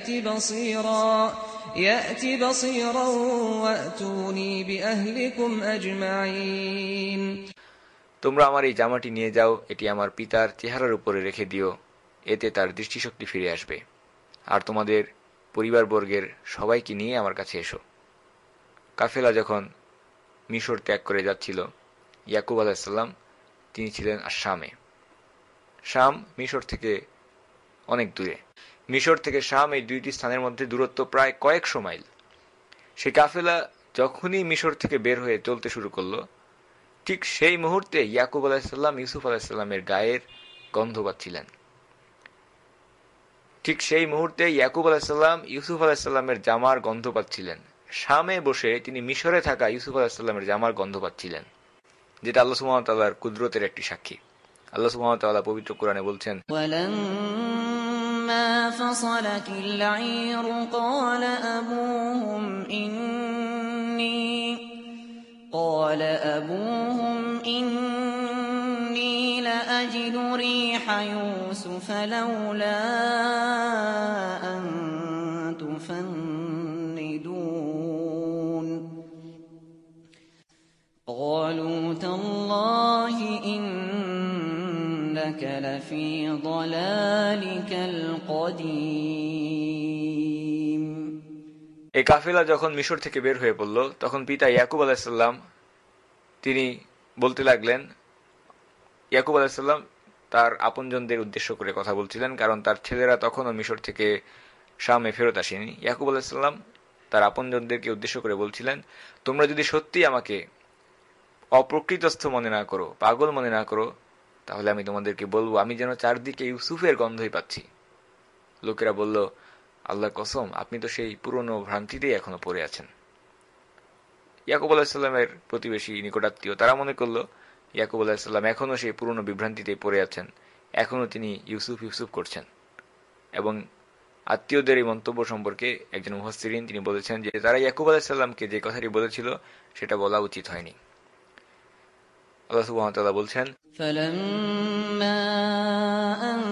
ইয়াতি বাসীরা ওয়াতুনি বিআহলিকুম আজমাইন। তোমরা আমার এই জামাটি নিয়ে যাও, এটি আমার পিতার চেহারার উপরে রেখে দিও, এতে তার দৃষ্টিশক্তি ফিরে আসবে, আর তোমাদের পরিবারবর্গের সবাইকে নিয়ে আমার কাছে এসো। কাফেলা যখন মিশর ত্যাগ করে যাচ্ছিল, ইয়াকুব আলাইহিস সালাম তিনি ছিলেন শামে। শাম মিশর থেকে অনেক দূরে। মিশর থেকে শাম এই দুইটি স্থানের মধ্যে দূরত্ব প্রায় কয়েকশো মাইল। সেই কাফেলা যখনই মিশর থেকে বের হয়ে চলতে শুরু করলো, ঠিক সেই মুহূর্তে ইয়াকুব আলাইহিস সালাম ইউসুফ আলাইহিস সালামের গায়ের গন্ধ পাচ্ছিলেন। ঠিক সেই মুহূর্তে ইয়াকুব আলাইহিস সালাম ইউসুফ আলাইহিস সালামের জামার গন্ধ পাচ্ছিলেন। শামে বসে তিনি মিশরে থাকা ইউসুফ আলাইহিস সালামের জামার গন্ধ পাচ্ছিলেন, যেটা আল্লাহ সুবহানাহু ওয়া তাআলার কুদরতের একটি সাক্ষী। আল্লাহ সুবহানাহু ওয়া তাআলা পবিত্র কোরআনে বলছেন, وَلَمَّا فَصَلَتِ الْعِيرُ قَالَ أَبُوهُمْ إِنِّي لَأَجِدُ رِيحَ يُوسُفَ لَوْلَا أَن تُفَنِّدُونِ قَالُوا تَاللَّهِ إِنَّكَ لَفِي ضَلَالِكَ الْقَدِيمِ। এই কাফেলা যখন মিশর থেকে বের হয়ে পড়ল, তখন পিতা ইয়াকুব আলাইহিস সালাম তিনি বলতে লাগলেন, ইয়াকুব আলাইহিস সালাম তার আপনজনদের উদ্দেশ্য করে কথা বলছিলেন, কারণ তার ছেলেরা তখনও মিশর থেকে শামে ফেরত আসেনি। ইয়াকুব আলাইহিস সালাম তার আপনজনদেরকে উদ্দেশ্য করে বলছিলেন, তোমরা যদি সত্যি আমাকে অপ্রকৃতস্থ মনে না করো, পাগল মনে না করো, তাহলে আমি তোমাদেরকে বলবো, আমি যেন চারদিকে ইউসুফের গন্ধই পাচ্ছি। লোকেরা বলল, আল্লাহর কসম, আপনি তো সেই পুরনো ভ্রান্তিতেই এখনো পড়ে আছেন। ইয়াকুব আলাইহিস সালামের প্রতিবেশী নিকটাত্মীয় তারা মনে করল ইয়াকুব আলাইহিস সালাম এখনো সেই পুরনো বিভ্রান্তিতেই পড়ে আছেন, এখনো তিনি ইউসুফ ইউসুফ করছেন। এবং আত্মীয়দের এই মন্তব্য সম্পর্কে একজন মুফাসসিরিন তিনি বলেছেন যে তারা ইয়াকুব আলাইহিস সালামকে যে কথাটি বলেছিল সেটা বলা উচিত হয়নি। আল্লাহ সুবহানাহু ওয়া তাআলা বলছেন, فَلَمَّا أَن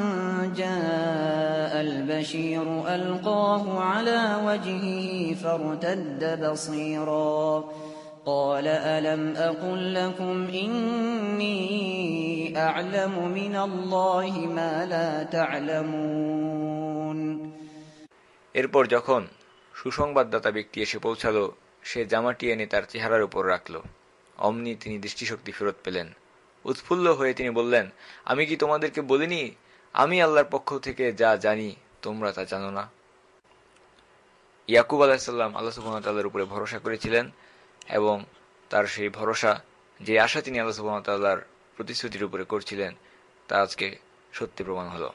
جَاءَ الْبَشِيرُ أَلْقَاهُ عَلَى وَجْهِهِ فَارْتَدَّ بَصِيرًا قَالَ أَلَمْ أَقُل لَّكُمْ إِنِّي أَعْلَمُ مِنَ اللَّهِ مَا لَا تَعْلَمُونَ। এরপর যখন সুসংবাদদাতা ব্যক্তি এসে পৌঁছালো, সে জামাটি এনে তার চেহারার উপর রাখল। অমনি তিনি দৃষ্টিশক্তি ফেরত পেলেন। উৎফুল্ল হয়ে তিনি বললেন, আমি কি তোমাদেরকে বলিনি আমি আল্লাহর পক্ষ থেকে যা জানি তোমরা তা জানো না? ইয়াকুব আলাইহিস সালাম আল্লাহ সুবহানাহু ওয়া তাআলার উপরে ভরসা করেছিলেন এবং তার সেই ভরসা, যে আশা তিনি আল্লাহ সুবহানাহু ওয়া তাআলার প্রতিশ্রুতির উপরে করছিলেন, তা আজকে সত্যি প্রমাণ হলো।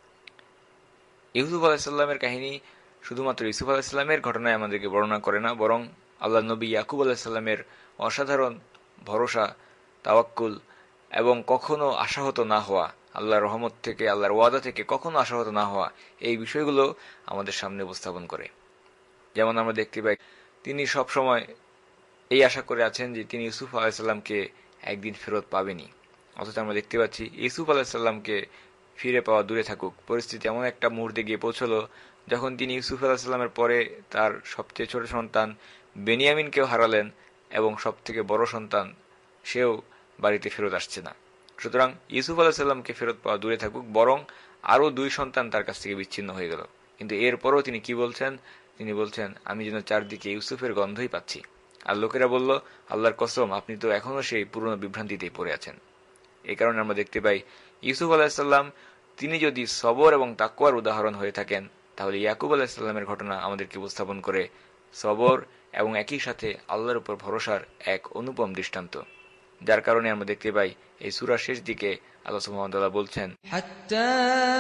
ইউসুফ আলাইহিস সালামের কাহিনী শুধুমাত্র ইউসুফ আলাইহিস সালামের ঘটনায় আমাদেরকে বর্ণনা করে না, বরং আল্লাহর নবী ইয়াকুব আলাইহিস সালামের অসাধারণ ভরসা, তাওয়াক্কুল এবং কখনো আশাহত না হওয়া, আল্লাহর রহমত থেকে, আল্লাহর ওয়াদা থেকে কখনো আশাহত না হওয়া, এই বিষয়গুলো আমাদের সামনে উপস্থাপন করে। যেমন আমরা দেখতে পাই, তিনি সব সময় এই আশা করে আছেন যে তিনি ইউসুফ আলাইহিস সালামকে একদিন ফেরত পাবেনই। অথচ আমরা দেখতে পাচ্ছি ইউসুফ আলাইহিস সালামকে ফিরে পাওয়া দূরে থাকুক, পরিস্থিতি এমন একটা মুহূর্তে গিয়ে পৌঁছলো যখন তিনি ইউসুফ আলাইহিস সালামের পরে তার সবচেয়ে ছোট সন্তান বেনিয়ামিনকেও হারালেন এবং সবথেকে বড় সন্তান সেও বাড়িতে ফেরত আসছে না। সুতরাং ইউসুফ আলাইহিস সালামকে ফেরত পাওয়া দূরে থাকুক, বরং আরো দুই সন্তান তার কাছ থেকে বিচ্ছিন্ন হয়ে গেল। কিন্তু এরপরও তিনি কি বলছেন? তিনি বলছেন, আমি যেন চারদিকে ইউসুফের গন্ধই পাচ্ছি। আর লোকেরা বলল, আল্লাহর কসম, আপনি তো এখনো সেই পুরনো বিভ্রান্তিতেই পড়ে আছেন। এই কারণে আমরা দেখতে পাই ইউসুফ আলাইহিস সালাম তিনি যদি সবর এবং তাকওয়ার উদাহরণ হয়ে থাকেন, তাহলে ইয়াকুব আলাইহিস সালামের ঘটনা আমাদেরকে উপস্থাপন করে সবর এবং একই সাথে আল্লাহর উপর ভরসার এক অনুপম দৃষ্টান্ত। যার কারণে আমরা দেখতে পাই এই সূরার শেষ দিকে আল্লাহ সুবহানাহু ওয়া তাআলা বলছেন, হাত্তা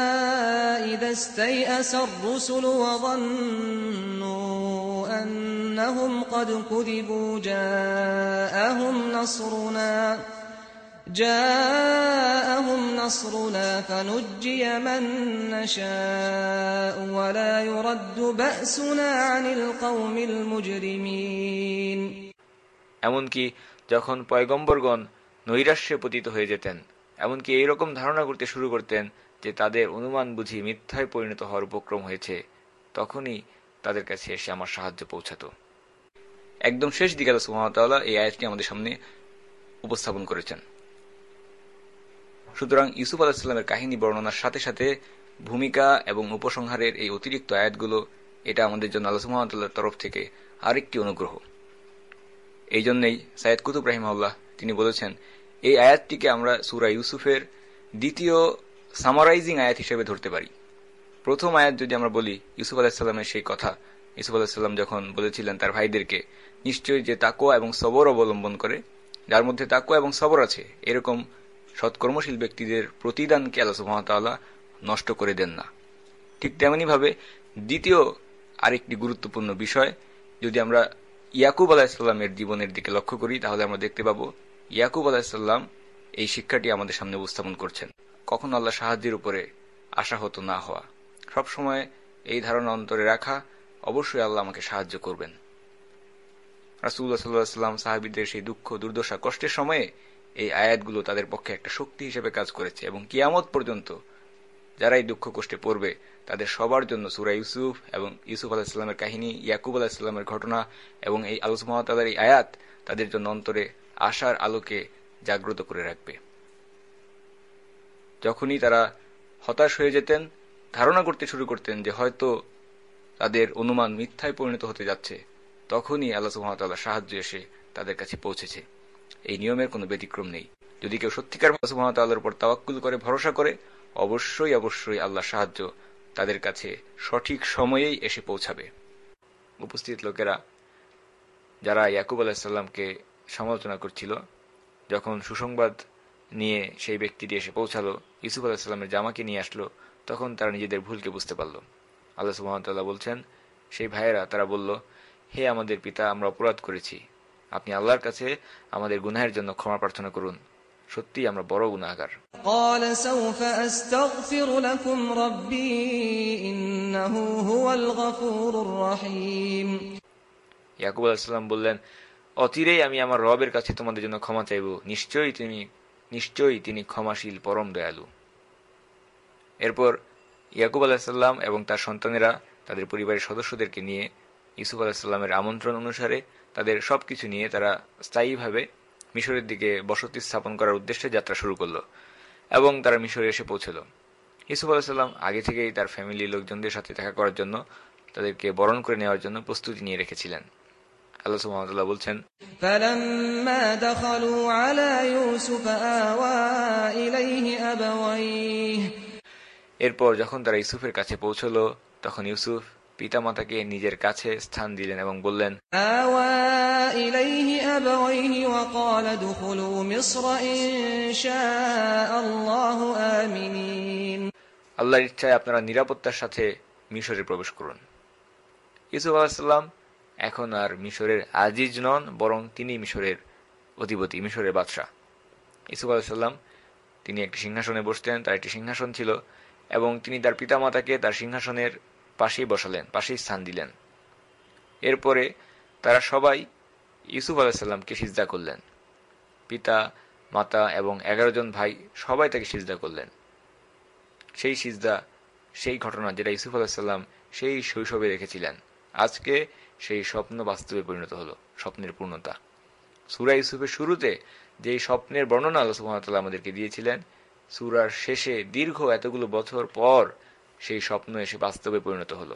ইযা ইসতাইআসা আর-রুসুলু ওয়া যান্নু আন্নাহুম ক্বাদ কুযিবু جاءهم نصرنا فنجي من نشاء ولا يرد بأسنا عن القوم المجرمين। এমনকি যখন পয়গম্বরগণ নৈরাশ্যে পতিত হয়ে যেতেন, এমনকি এইরকম ধারণা করতে শুরু করতেন যে তাদের অনুমান বুঝি মিথ্যায় পরিণত হওয়ার উপক্রম হয়েছে, তখনই তাদের কাছে এসে আমার সাহায্য পৌঁছাতো। একদম শেষ দিকে আল্লাহ সুবহানাহু ওয়া তাআলা এই আয়াতটি আমাদের সামনে উপস্থাপন করেছেন। সুতরাং ইউসুফ আলাইহিস সালামের কাহিনী বর্ণনার সাথে সাথে ভূমিকা এবং উপসংহারের এই অতিরিক্ত আয়াতগুলো, এটা আমাদের জন্য আল্লাহ সুবহানাহু ওয়া তাআলার তরফ থেকে আরেকটি অনুগ্রহ। এই জন্যই সাইয়্যিদ কুতুব রাহিমাহুল্লাহ তিনি বলেছেন, এই আয়াতটিকে আমরা সূরা ইউসুফের দ্বিতীয় সামারাইজিং আয়াত হিসেবে ধরতে পারি। প্রথম আয়াত যদি আমরা বলি, ইউসুফ আলাইহিস সালামের সেই কথা, ইউসুফ আলাইহিস সালাম যখন বলেছিলেন তার ভাইদেরকে, নিশ্চয়ই যে তাকওয়া এবং সবর অবলম্বন করে, যার মধ্যে তাকওয়া এবং সবর আছে, এরকম সৎকর্মশীল ব্যক্তিদের প্রতিদানকে আল্লাহ সুবহানাহু ওয়া তাআলা নষ্ট করে দেন না। ঠিক তেমনি ভাবে দ্বিতীয় আরেকটি গুরুত্বপূর্ণ বিষয়, যদি আমরা ইয়াকুব আলাইহিসসালামের জীবনের দিকে লক্ষ্য করি তাহলে আমরা দেখতে পাবো ইয়াকুব আলাইহিসসালাম এই শিক্ষাটি আমাদের সামনে উপস্থাপন করছেন। কখনো আল্লাহ সাহায্যের উপরে আশাহত না হওয়া, সবসময় এই ধারণা অন্তরে রাখা, অবশ্যই আল্লাহ আমাকে সাহায্য করবেন। রাসূলুল্লাহ সাল্লাল্লাহু আলাইহি ওয়াসাল্লাম সাহাবীদের সেই দুঃখ, দুর্দশা, কষ্টের সময়ে এই আয়াতগুলো তাদের পক্ষে একটা শক্তি হিসেবে কাজ করেছে এবং কিয়ামত পর্যন্ত যারা এই দুঃখ কষ্টে পড়বে তাদের সবার জন্য সূরা ইউসুফ এবং ইউসুফ আলাইহিস সালামের কাহিনী, ইয়াকুব আলাইহিস সালামের ঘটনা এবং এই আল্লাহ সুবহানাহু ওয়া তাআলার এই আয়াত তাদের জন্য অন্তরে আশার আলোকে জাগ্রত করে রাখবে। যখনই তারা হতাশ হয়ে যেতেন, ধারণা করতে শুরু করতেন যে হয়তো তাদের অনুমান মিথ্যায় পরিণত হতে যাচ্ছে, তখনই আল্লাহ সুবহানাহু ওয়া তাআলার সাহায্য এসে তাদের কাছে পৌঁছেছে। এই নিয়মের কোনো ব্যতিক্রম নেই। যদি কেউ সত্যিকার আল্লাহ সুবহানাহু ওয়া তাআলার উপর তাওয়াক্কুল করে, ভরসা করে, অবশ্যই অবশ্যই আল্লাহর সাহায্য তাদের কাছে সঠিক সময়েই এসে পৌঁছাবে। উপস্থিত লোকেরা যারা ইয়াকুব আলাইহিস সালামকে সমালোচনা করছিল, যখন সুসংবাদ নিয়ে সেই ব্যক্তিটি এসে পৌঁছালো, ইউসুফ আলাইহিস সালামের জামাকে নিয়ে আসলো, তখন তারা নিজেদের ভুলকে বুঝতে পারল। আল্লাহ সুবহানাহু ওয়া তাআলা বলছেন, সেই ভাইয়েরা তারা বলল, হে আমাদের পিতা, আমরা অপরাধ করেছি, আপনি আল্লাহর কাছে আমাদের গুনাহের জন্য ক্ষমা প্রার্থনা করুন, সত্যি আমরা বড় গুনাহগার। قال سوف أستغفر لكم ربي إنه هو الغفور الرحيم। ইয়াকুব আলাইহিস সালাম বললেন, অচিরেই আমি আমার রবের কাছে তোমাদের জন্য ক্ষমা চাইব, নিশ্চয়ই তিনি ক্ষমাশীল, পরম দয়ালু। এরপর ইয়াকুব আলাইহিস সালাম এবং তার সন্তানেরা তাদের পরিবারের সদস্যদেরকে নিয়ে ইউসুফ আলাইহিস সালামের আমন্ত্রণ অনুসারে তাদের সবকিছু নিয়ে তারা স্থায়ীভাবে মিশরের দিকে বসতি স্থাপন করার উদ্দেশ্যে যাত্রা শুরু করলো এবং তারা মিশরে এসে পৌঁছল। ইউসুফ আলাইহিস সালাম আগে থেকেই তার ফ্যামিলির লোকজনদের সাথে দেখা করার জন্য, তাদেরকে বরণ করে নেওয়ার জন্য প্রস্তুতি নিয়ে রেখেছিলেন। আল্লাহ সুবহানাহু ওয়া তাআলা বলছেন, فلما دخلوا على يوسف آوى إليه أبويه। এরপর যখন তারা ইউসুফের কাছে পৌঁছল, তখন ইউসুফ পিতামাতাকে নিজের কাছে স্থান দিলেন এবং বললেন, آوى إليه أبويه وقال ادخلوا مصر إن شاء الله آمنين। আল্লাহর ইচ্ছায় আপনারা নিরাপত্তার সাথে মিশরে প্রবেশ করুন। ইউসুফ আলাইহিস সালাম এখন আর মিশরের আজিজ নন, বরং তিনি মিশরের অধিপতি, মিশরের বাদশাহ। ইউসুফ আলাইহিস সালাম তিনি একটি সিংহাসনে বসতেন, তার একটি সিংহাসন ছিল এবং তিনি তার পিতামাতাকে তার সিংহাসনের পাশেই বসালেন, পাশেই স্থান দিলেন। এরপরে তারা সবাই ইউসুফ আলাইহিস সালামকে সিজদা করলেন। পিতা, মাতা এবং 11 জন ভাই সবাই তাকে সিজদা করলেন। সেই সিজদা, সেই ঘটনা যেটা ইউসুফ আলাইহিস সালাম সেই শৈশবে রেখেছিলেন, আজকে সেই স্বপ্ন বাস্তবে পরিণত হলো, স্বপ্নের পূর্ণতা। সূরা ইউসুফের শুরুতে যেই স্বপ্নের বর্ণনা আল্লাহ সুবহানাহু ওয়া তাআলা আমাদেরকে দিয়েছিলেন, সূরার শেষে দীর্ঘ এতগুলো বছর পর সেই স্বপ্ন এসে বাস্তবে পরিণত হলো।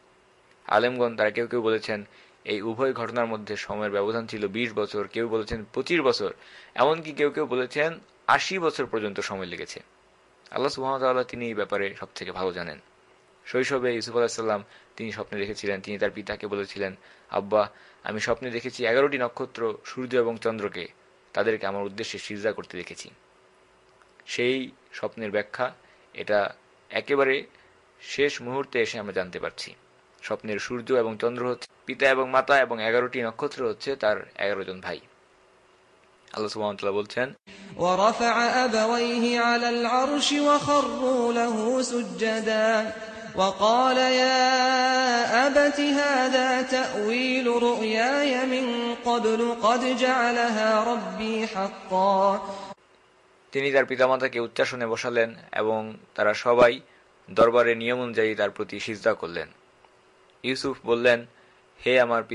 আলেমগণ তারা কেউ কেউ বলেছেন এই উভয় ঘটনার মধ্যে সময়ের ব্যবধান ছিল 20 বছর, কেউ বলেছেন 25 বছর, এমনকি কেউ কেউ বলেছেন 80 বছর পর্যন্ত সময় লেগেছে। আল্লাহ সুবহানাহু ওয়া তাআলা তিনি এই ব্যাপারে সবথেকে ভালো জানেন। শৈশবে ইউসুফ আলাইহিস সালাম তিনি স্বপ্নে দেখেছিলেন, তিনি তার পিতাকে বলেছিলেন, আব্বা, আমি স্বপ্নে দেখেছি 11টি নক্ষত্র, সূর্য এবং চন্দ্রকে, তাদেরকে আমার উদ্দেশ্যে সিজদা করতে দেখেছি। সেই স্বপ্নের ব্যাখ্যা এটা একেবারে শেষ মুহূর্তে এসে আমরা জানতে পারছি। স্বপ্নের সূর্য এবং চন্দ্র হচ্ছে পিতা এবং মাতা এবং 11টি নক্ষত্র হচ্ছে তার 11 জন ভাই। আল্লাহ সুবহানাহু ওয়া তাআলা বলছেন, ورفع أبويه على العرش وخروا له سجدا وقال يا أبت هذا تأويل رؤياي من قبل قد جعلها ربي حقا। তিনি তার পিতামাতাকে উচ্চাসনে বসালেন এবং তারা সবাই দরবারের নিয়ম অনুযায়ী তার প্রতি সিজদা করলেন। ইউসুফ বললেন, হে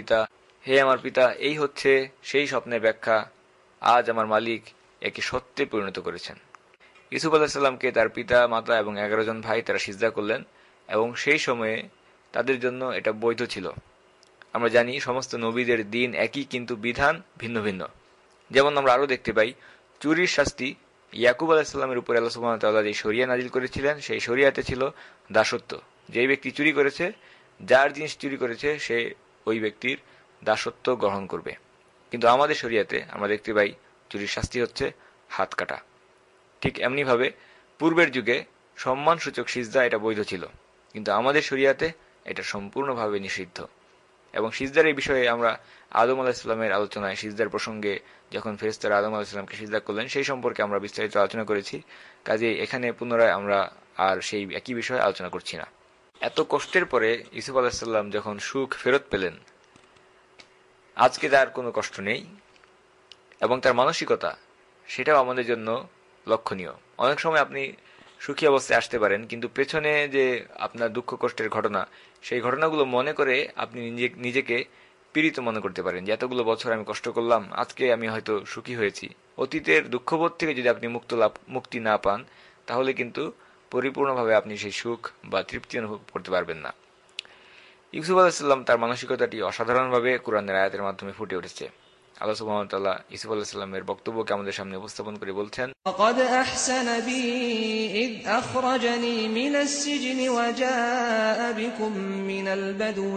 আমার পিতা, এই হচ্ছে সেই স্বপ্নের ব্যাখ্যা, আজ আমার মালিক একে সত্যে পরিণত করেছেন। ইউসুফ আলাইহিস সালামকে তার পিতা, মাতা এবং 11 জন ভাই তারা সিজদা করলেন এবং সেই সময়ে তাদের জন্য এটা বৈধ ছিল। আমরা জানি সমস্ত নবীদের দিন একই, কিন্তু বিধান ভিন্ন ভিন্ন। যেমন আমরা আরো দেখতে পাই, চুরির শাস্তি ইয়াকুব আলাইহিস সালামের উপরে আল্লাহ সুবহানাহু ওয়া তাআলা যে শরিয়া নাজিল করেছিলেন, সেই শরিয়াতে ছিল দাসত্ব। যেই ব্যক্তি চুরি করেছে, যার জিনিস চুরি করেছে, সে ওই ব্যক্তির দাসত্ব গ্রহণ করবে। কিন্তু আমাদের শরিয়াতে আমরা দেখতে পাই চুরির শাস্তি হচ্ছে হাত কাটা। ঠিক এমনিভাবে পূর্বের যুগে সম্মানসূচক সিজদা এটা বৈধ ছিল, কিন্তু আমাদের শরিয়াতে এটা সম্পূর্ণভাবে নিষিদ্ধ। এবং সিজদার এই বিষয়ে আমরা আদম আলাইহিসসালামের আলোচনায় সিজদার প্রসঙ্গে যখন ফেরেশতারা আদম আলাইহিসসালামকে সিজদা করলেন সেই সম্পর্কে আমরা বিস্তারিত আলোচনা করেছি। কাজেই এখানে পুনরায় আমরা আর সেই একই বিষয়ে আলোচনা করছি না। এত কষ্টের পরে ইউসুফ আলাইহিসসালাম যখন সুখ ফেরত পেলেন, আজকে তার কোনো কষ্ট নেই এবং তার মানসিকতা সেটাও আমাদের জন্য লক্ষণীয়। অনেক সময় আপনি সুখী অবস্থায় আসতে পারেন, কিন্তু পেছনে যে আপনার দুঃখ কষ্টের ঘটনা, সেই ঘটনাগুলো মনে করে আপনি নিজেকে পীড়িত মনে করতে পারেন যে এতগুলো বছর আমি কষ্ট করলাম, আজকে আমি হয়তো সুখী হয়েছি। অতীতের দুঃখবোধ থেকে যদি আপনি মুক্তি না পান, তাহলে কিন্তু পরিপূর্ণভাবে আপনি সেই সুখ বা তৃপ্তি অনুভব করতে পারবেন না। ইউসুফ আলাইহিসসালাম তার মানসিকতাটি অসাধারণভাবে কোরআনের আয়াতের মাধ্যমে ফুটে উঠেছে। আল্লাহ সুবহানাহু ওয়া তাআলা ইউসুফ আলাইহিস সালামের বক্তব্যকে আমাদের সামনে উপস্থাপন করে বলছেন, وقد أحسن بي إذ أخرجني من السجن وجاء بكم من البدو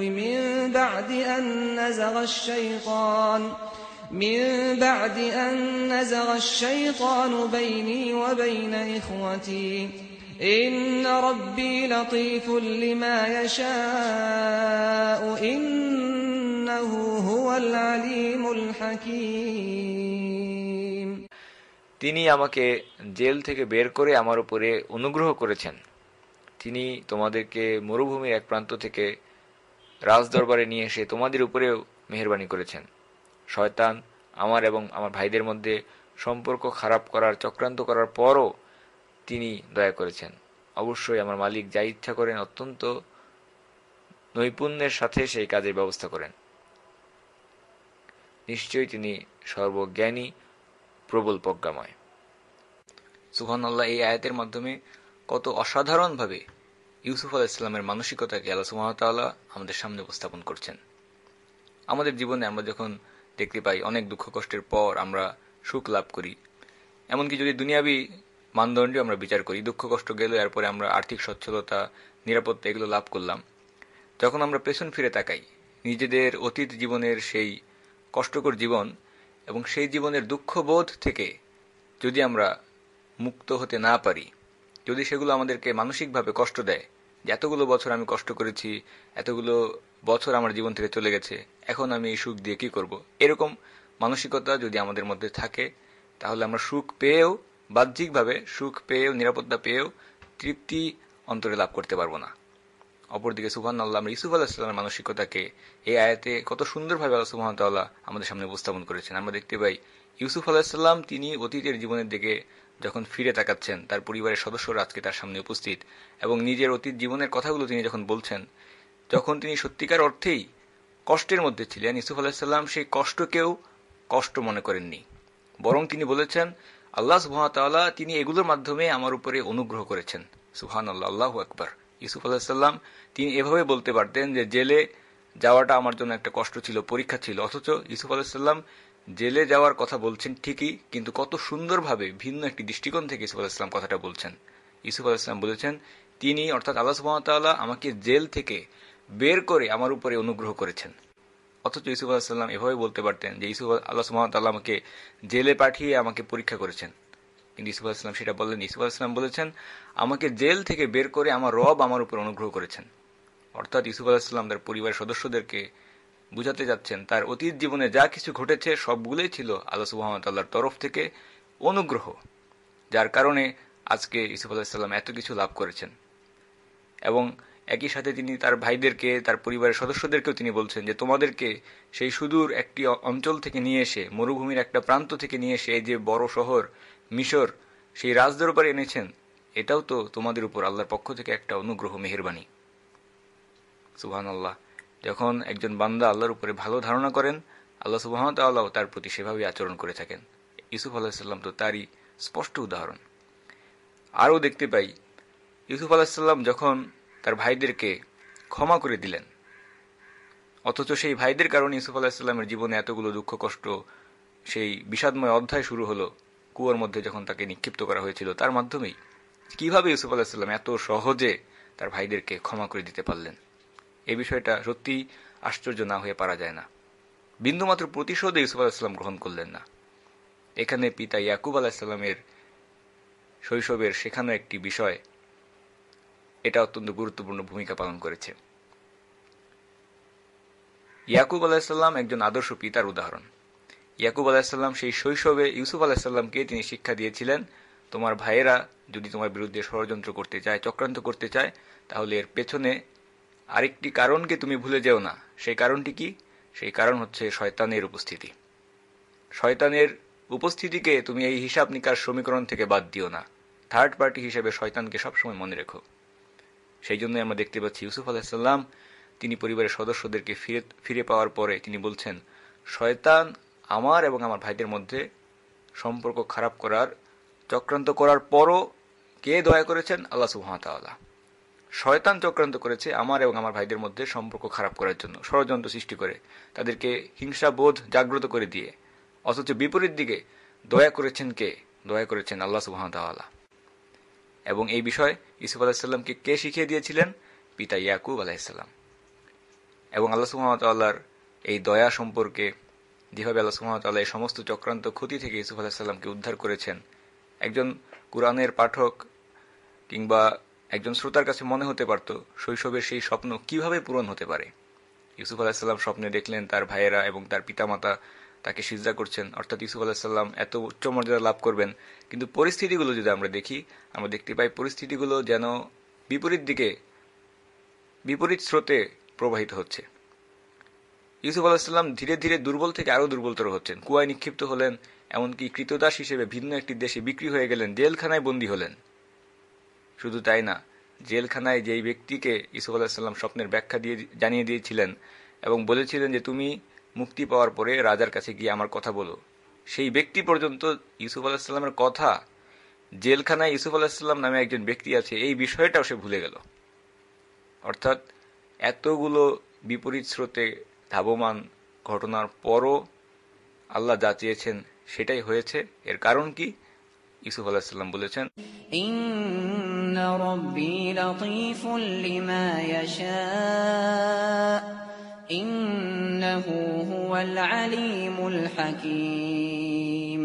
من بعد أن نزغ الشيطان بيني وبين إخوتي إن ربي لطيف لما يشاء إنه هو العليم الحكيم। তিনি আমাকে জেল থেকে বের করে আমার উপরে অনুগ্রহ করেছেন। তিনি তোমাদেরকে মরুভূমির এক প্রান্ত থেকে রাজদরবারে নিয়ে এসে তোমাদের উপরেও মেহেরবানি করেছেন। শয়তান আমার এবং আমার ভাইদের মধ্যে সম্পর্ক খারাপ করার চক্রান্ত করার পরও তিনি দয়া করেছেন। অবশ্যই আমার মালিক যা ইচ্ছা করেন অত্যন্ত নৈপুণ্যের সাথে সেই কাজের ব্যবস্থা করেন। নিশ্চয়ই তিনি সর্বজ্ঞানী, প্রবল প্রজ্ঞাময়। সুবহানাল্লাহ। এই আয়াতের মাধ্যমে কত অসাধারণভাবে ইউসুফ আলাইহিস সালামের মানসিকতাকে আল্লাহ সুবহানাহু ওয়া তাআলা আমাদের সামনে উপস্থাপন করছেন। আমাদের জীবনে আমরা যখন দেখতে পাই অনেক দুঃখ কষ্টের পর আমরা সুখ লাভ করি, এমনকি যদি দুনিয়াবি মানদণ্ডে আমরা বিচার করি, দুঃখ কষ্ট গেল, এরপরে আমরা আর্থিক সচ্ছলতা, নিরাপত্তা এগুলো লাভ করলাম, যখন আমরা পেছন ফিরে তাকাই নিজেদের অতীত জীবনের সেই কষ্টকর জীবন এবং সেই জীবনের দুঃখবোধ থেকে যদি আমরা মুক্ত হতে না পারি, যদি সেগুলো আমাদেরকে মানসিকভাবে কষ্ট দেয় যে এতগুলো বছর আমি কষ্ট করেছি, এতগুলো বছর আমার জীবন থেকে চলে গেছে, এখন আমি এই সুখ দিয়ে কি করব, এরকম মানসিকতা যদি আমাদের মধ্যে থাকে, তাহলে আমরা সুখ পেয়েও, বাহ্যিকভাবে সুখ পেয়েও, নিরাপত্তা পেয়েও তৃপ্তি অন্তরে লাভ করতে পারবো না। অপরদিকে সুবহানাল্লাহ, আমরা ইউসুফ আলাইহিস সালামের মানসিকতাকে এই আয়াতে কত সুন্দরভাবে আল্লাহ সুবহানাহু ওয়া তাআলা আমাদের সামনে উপস্থাপন করেছেন। আমরা দেখতে পাই ইউসুফ আলাইহিস সালাম তিনি অতীতের জীবনের দিকে যখন ফিরে তাকাচ্ছেন, তার পরিবারের সদস্যরা আজকে তার সামনে উপস্থিত এবং নিজের অতীত জীবনের কথাগুলো তিনি যখন বলছেন, যখন তিনি সত্যিকার অর্থেই কষ্টের মধ্যে ছিলেন, ইউসুফ আলাইহিস সালাম সেই কষ্টকেও কষ্ট মনে করেননি, বরং তিনি বলেছেন আল্লাহ সুবহানাহু ওয়া তাআলা তিনি এগুলোর মাধ্যমে আমার উপরে অনুগ্রহ করেছেন। সুবহানাল্লাহ, আল্লাহু আকবার। ইউসুফ আলাইহিস সালাম তিনি এভাবে বলতে পারতেন যে জেলে যাওয়াটা আমার জন্য একটা কষ্ট ছিল, পরীক্ষা ছিল, অথচ ইউসুফ আলাইহিস সালাম জেলে যাওয়ার কথা বলছেন ঠিকই, কিন্তু কত সুন্দরভাবে ভিন্ন একটি দৃষ্টিকোণ থেকে ইউসুফ আলাইহিস সালাম কথাটা বলছেন। ইউসুফ আলাইহিস সালাম বলেছেন তিনি অর্থাৎ আল্লাহ সুবহানাহু ওয়া তাআলা আমাকে জেল থেকে বের করে আমার উপরে অনুগ্রহ করেছেন। অথচ ইউসুফ আলাইহিস সালাম এভাবে বলতে পারতেন যে আল্লাহ সুবহানাহু ওয়া তাআলা আমাকে জেলে পাঠিয়ে আমাকে পরীক্ষা করেছেন, কিন্তু ইউসুফ আলাইহিস সালাম সেটা বললেন। ইউসুফ আলাইহিস সালাম বলেছেন আমাকে জেল থেকে বের করে আমার রব আমার উপর অনুগ্রহ করেছেন। অর্থাৎ ইউসুফ আলাইহিস সালাম তার পরিবারের সদস্যদেরকে বুঝাতে যাচ্ছেন তার অতীত জীবনে যা কিছু ঘটেছে সবগুলোই ছিল আল্লাহ সুবহানাহু ওয়া তাআলার তরফ থেকে অনুগ্রহ, যার কারণে আজকে ইউসুফ আলাইহিস সালাম এত কিছু লাভ করেছেন। এবং একই সাথে তিনি তার ভাইদেরকে, তার পরিবারের সদস্যদেরকেও তিনি বলছেন যে তোমাদেরকে সেই সুদূর একটি অঞ্চল থেকে নিয়ে এসে, মরুভূমির একটা প্রান্ত থেকে নিয়ে এসে এই যে বড় শহর মিশর, সেই রাজদরবারে এনেছেন, এটাও তো তোমাদের উপর আল্লাহর পক্ষ থেকে একটা অনুগ্রহ, মেহেরবানি। সুবহানাল্লাহ। যখন একজন বান্দা আল্লাহর উপরে ভালো ধারণা করেন, আল্লাহ সুবহানাহু ওয়া তাআলা তার প্রতি সেভাবেই আচরণ করে থাকেন। ইউসুফ আলাইহিস সালাম তো তারই স্পষ্ট উদাহরণ। আরও দেখতে পাই ইউসুফ আলাইহিস সালাম যখন তার ভাইদেরকে ক্ষমা করে দিলেন, অথচ সেই ভাইদের কারণে ইউসুফ আলাইহিস সালামের জীবনে এতগুলো দুঃখ কষ্ট, সেই বিষাদময় অধ্যায় শুরু হলো কুয়োর মধ্যে যখন তাকে নিক্ষিপ্ত করা হয়েছিল, তার মাধ্যমেই কিভাবে ইউসুফ আলাইহিস সালাম এত সহজে তার ভাইদেরকে ক্ষমা করে দিতে পারলেন, এই বিষয়টা সত্যি আশ্চর্য না হয়ে পারা যায় না। বিন্দুমাত্র প্রতিশোধ ইউসুফ আলাইহিস সালাম গ্রহণ করলেন না। এখানে পিতা ইয়াকুব আলাইহিস সালামের শৈশবের শেখানো একটি বিষয়, এটা অত্যন্ত গুরুত্বপূর্ণ ভূমিকা পালন করেছে। ইয়াকুব আলাহিসাল্লাম একজন আদর্শ পিতার উদাহরণ। ইয়াকুব আলাহিসাল্লাম সেই শৈশবে ইউসুফ আলাহিসাল্লামকে তিনি শিক্ষা দিয়েছিলেন, তোমার ভাইয়েরা যদি তোমার বিরুদ্ধে ষড়যন্ত্র করতে চায়, চক্রান্ত করতে চায়, তাহলে এর পেছনে আরেকটি কারণকে তুমি ভুলে যেও না। সেই কারণটি কি? সেই কারণ হচ্ছে শয়তানের উপস্থিতি। শয়তানের উপস্থিতিকে তুমি এই হিসাব নিকাশ সমীকরণ থেকে বাদ দিও না। থার্ড পার্টি হিসেবে শয়তানকে সবসময় মনে রেখো। সেই জন্য আমরা দেখতে পাচ্ছি ইউসুফ আলাহিসাল্লাম তিনি পরিবারের সদস্যদেরকে ফিরে পাওয়ার পরে তিনি বলছেন, শয়তান আমার এবং আমার ভাইদের মধ্যে সম্পর্ক খারাপ করার চক্রান্ত করার পরও কে দয়া করেছেন? আল্লাহ সুবহানাহু ওয়া তাআলা। শয়তান চক্রান্ত করেছে আমার এবং আমার ভাইদের মধ্যে সম্পর্ক খারাপ করার জন্য, ষড়যন্ত্র সৃষ্টি করে, তাদেরকে হিংসাবোধ জাগ্রত করে দিয়ে, অথচ বিপরীত দিকে দয়া করেছেন কে? দয়া করেছেন আল্লাহ সুবহানাহু ওয়া তাআলা। এবং এই বিষয় ইউসুফ আলাহিসাল্লামকে কে শিখিয়ে দিয়েছিলেন? পিতা ইয়াকুব আলাহিসাল্লাম। এবং আল্লাহ সুবহানাহু ওয়া তাআলার এই দয়া সম্পর্কে, যেভাবে আল্লাহ সুবহানাহু ওয়া তাআলা এই সমস্ত চক্রান্ত ক্ষতি থেকে ইউসুফ আলাহিসাল্লামকে উদ্ধার করেছেন, একজন কুরআনের পাঠক কিংবা একজন শ্রোতার কাছে মনে হতে পারত শৈশবের সেই স্বপ্ন কিভাবে পূরণ হতে পারে। ইউসুফ আলাহিসাল্লাম স্বপ্নে দেখলেন তার ভাইয়েরা এবং তার পিতামাতা তাকে সিজদা করছেন, অর্থাৎ ইউসুফ আলাহিসাল্লাম এত উচ্চ মর্যাদা লাভ করবেন। কিন্তু পরিস্থিতিগুলো যদি আমরা দেখি, আমরা দেখতে পাই পরিস্থিতিগুলো যেন বিপরীত দিকে, বিপরীত স্রোতে প্রবাহিত হচ্ছে। ইউসুফ আলাহিসাল্লাম ধীরে ধীরে দুর্বল থেকে আরো দুর্বলতর হচ্ছেন, কুয়ায় নিক্ষিপ্ত হলেন, এমনকি কৃতদাস হিসেবে ভিন্ন একটি দেশে বিক্রি হয়ে গেলেন, জেলখানায় বন্দী হলেন। শুধু তাই না, জেলখানায় যেই ব্যক্তিকে ইউসুফ আলাহিসাল্লাম স্বপ্নের ব্যাখ্যা দিয়ে জানিয়ে দিয়েছিলেন এবং বলেছিলেন যে তুমি মুক্তি পাওয়ার পরে রাজার কাছে গিয়ে আমার কথা বলো, সেই ব্যক্তি পর্যন্ত ইউসুফ আলাহিসাল্লামের কথা, জেলখানায় ইউসুফ আলাহিসাল্লাম নামে একজন ব্যক্তি আছে এই বিষয়টাও সে ভুলে গেল। অর্থাৎ এতগুলো বিপরীত স্রোতে ধাবমান ঘটনার পরও আল্লাহ যা চেয়েছেন সেটাই হয়েছে। এর কারণ কি? ইউসুফ আলাহিসাল্লাম বলেছেন, ইন্না রাব্বী লাতীফুল লিমা ইয়াশা ইন্নাহু হুয়াল আলীমুল হাকীম।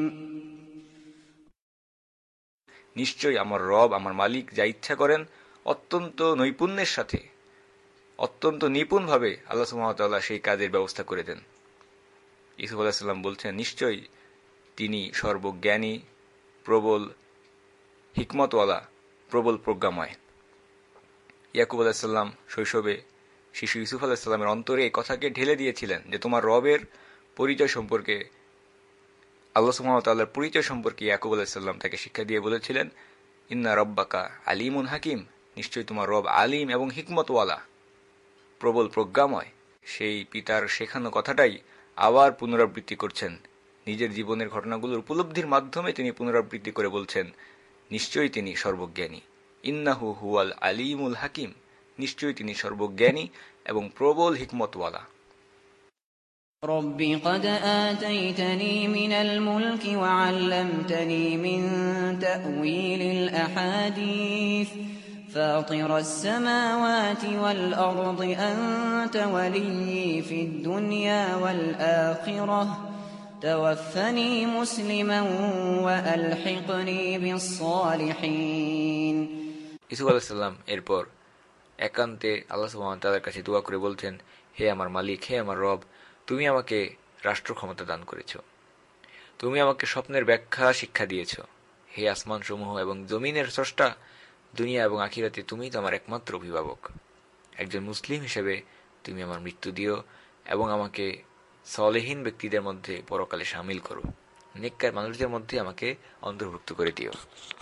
নিশ্চয়ই আমার রব, আমার মালিক যা ইচ্ছা করেন অত্যন্ত নৈপুণ্যের সাথে, অত্যন্ত নিপুণভাবে আল্লাহ সুবহানাহু ওয়া তাআলা সেই কাজের ব্যবস্থা করে দেন। ইউসুফ আলাইহিস সালাম বলছেন, নিশ্চয়ই তিনি সর্বজ্ঞানী, প্রবল হিকমতওয়ালা, প্রবল প্রজ্ঞাময়। ইয়াকুব আলাইহিস সালাম শৈশবে শিশু ইউসুফ আলাইহিস সালামের অন্তরে এই কথাকে ঢেলে দিয়েছিলেন যে তোমার রবের পরিচয় সম্পর্কে, আল্লাহ সুবহানাহু ওয়া তাআলার পরিচয় সম্পর্কে ইয়াকুব আলাইহিস সালাম তাকে শিক্ষা দিয়ে বলেছিলেন, ইন্না রাব্বাকা আলিমুন হাকিম, নিশ্চয়ই তোমার রব আলিম এবং হিকমতওয়ালা, প্রবল প্রজ্ঞাময়। সেই পিতার শেখানো কথাটাই আবার পুনরাবৃত্তি করছেন, নিজের জীবনের ঘটনাগুলোর উপলব্ধির মাধ্যমে তিনি পুনরাবৃত্তি করে বলছেন, নিশ্চয়ই তিনি সর্বজ্ঞানী, ইন্নাহু হুয়াল আলিমুল হাকিম, নিশ্চয়ই তিনি সর্বজ্ঞানী এবং প্রবল হিকমতওয়ালা। رب قد آتيتني من الملك وعلمتني من تأويل الأحاديث فاطر السماوات والأرض أنت ولي في الدنيا والآخرة توفني مسلما وألحقني بالصالحين। ইউসুফ আলাইহিস সালাম এরপর একান্তে আল্লাহ সুবহানাহু ওয়া তাআলার কাছে দোয়া করে বলছেন, হে আমার মালিক, হে আমার রব, তুমি আমাকে রাষ্ট্র ক্ষমতা দান করেছ, তুমি আমাকে স্বপ্নের ব্যাখ্যা শিক্ষা দিয়েছ। হে আসমান সমূহ এবং জমিনের স্রষ্টা, দুনিয়া এবং আখিরাতে তুমি তো আমার একমাত্র অভিভাবক। একজন মুসলিম হিসেবে তুমি আমার মৃত্যু দিও এবং আমাকে সলেহীন ব্যক্তিদের মধ্যে পরকালে শামিল করো, নেককার মানুষদের মধ্যে আমাকে অন্তর্ভুক্ত করে দিও।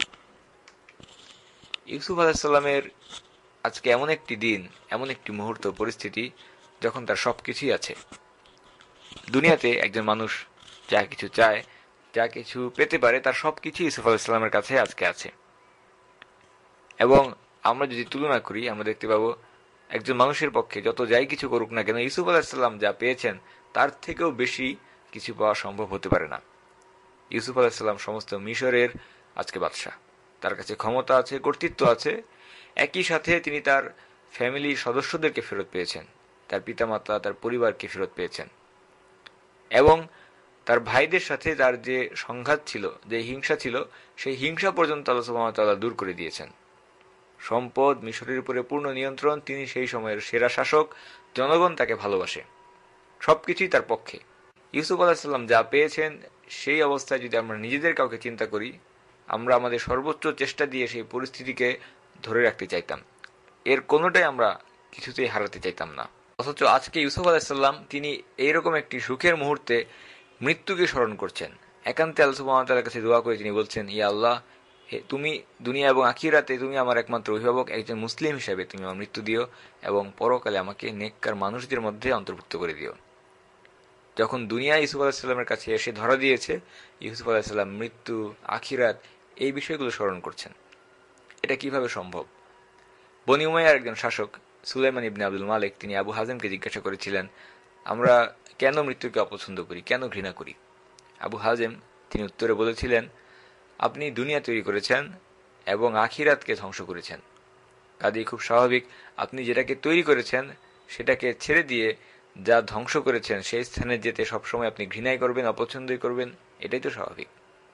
ইউসুফ আলাইহিস সালামের আজকে এমন একটি দিন, এমন একটি মুহূর্ত, পরিস্থিতি যখন তার সবকিছুই আছে। দুনিয়াতে একজন মানুষ যা কিছু চায়, যা কিছু পেতে পারে, তার সবকিছু ইউসুফ আলাইহিস সালামের কাছে আজকে আছে। এবং আমরা যদি তুলনা করি, আমরা দেখতে পাবো একজন মানুষের পক্ষে যত যাই কিছু করুক না কেন, ইউসুফ আলাইহিস সালাম যা পেয়েছেন তার থেকেও বেশি কিছু পাওয়া সম্ভব হতে পারে না। ইউসুফ আলাইহিস সালাম সমস্ত মিশরের আজকে বাদশাহ, তার কাছে ক্ষমতা আছে, কর্তৃত্ব আছে, একই সাথে তিনি তার ফ্যামিলির সদস্যদেরকে ফেরত পেয়েছেন, তার পিতামাতা, তার পরিবারকে ফেরত পেয়েছেন, এবং তার ভাইদের সাথে তার যে সংঘাত ছিল, যে হিংসা ছিল, সেই হিংসা পর্যন্ত আল্লাহ সুবহানাহু ওয়া তাআলা দূর করে দিয়েছেন। সম্পদ, মিশরের উপরে পূর্ণ নিয়ন্ত্রণ, তিনি সেই সময়ের সেরা শাসক, জনগণ তাকে ভালোবাসে। সবকিছুই তার পক্ষে। ইউসুফ আলাইহিসসালাম যা পেয়েছেন সেই অবস্থায় যদি আমরা নিজেদের কাউকে চিন্তা করি, আমরা আমাদের সর্বোচ্চ চেষ্টা দিয়ে সেই পরিস্থিতিকে ধরে রাখতে চাইতাম, এর কোনোটাই আমরা কিছুতেই হারাতে চাইতাম না। অথচ আজকে ইউসুফ আলাইহিসসালাম তিনি এইরকম একটি সুখের মুহূর্তে মৃত্যুকে স্মরণ করছেন। একান্তে আল্লাহ সুবহানাহু ওয়া তাআলার কাছে দোয়া করে তিনি বলছেন, ইয়া আল্লাহ, তুমি দুনিয়া এবং আখিরাতে তুমি আমার একমাত্র অভিভাবক, একজন মুসলিম হিসেবে তুমি আমার মৃত্যু দিও এবং পরকালে আমাকে নেককার মানুষদের মধ্যে অন্তর্ভুক্ত করে দিও। যখন দুনিয়া ইউসুফ আলাইহিসসালামের কাছে এসে ধরা দিয়েছে, ইউসুফ আলাইহিসসালাম মৃত্যু, আখিরাত এই বিষয়গুলো স্মরণ করছেন। এটা কিভাবে সম্ভব? বনি উমাইয়ার একজন শাসক সুলাইমান ইবনে আব্দুল মালিক তিনি আবু হাজেমকে জিজ্ঞাসা করেছিলেন, আমরা কেন মৃত্যুকে অপছন্দ করি, কেন ঘৃণা করি? আবু হাজেম তিনি উত্তরে বলেছিলেন, আপনি দুনিয়া তৈরি করেছেন এবং আখিরাতকে ধ্বংস করেছেন, কাজেই খুব স্বাভাবিক আপনি যেটাকে তৈরি করেছেন সেটাকে ছেড়ে দিয়ে যা ধ্বংস করেছেন সেই স্থানে যেতে সবসময় আপনি ঘৃণাই করবেন, অপছন্দই করবেন, এটাই তো স্বাভাবিক।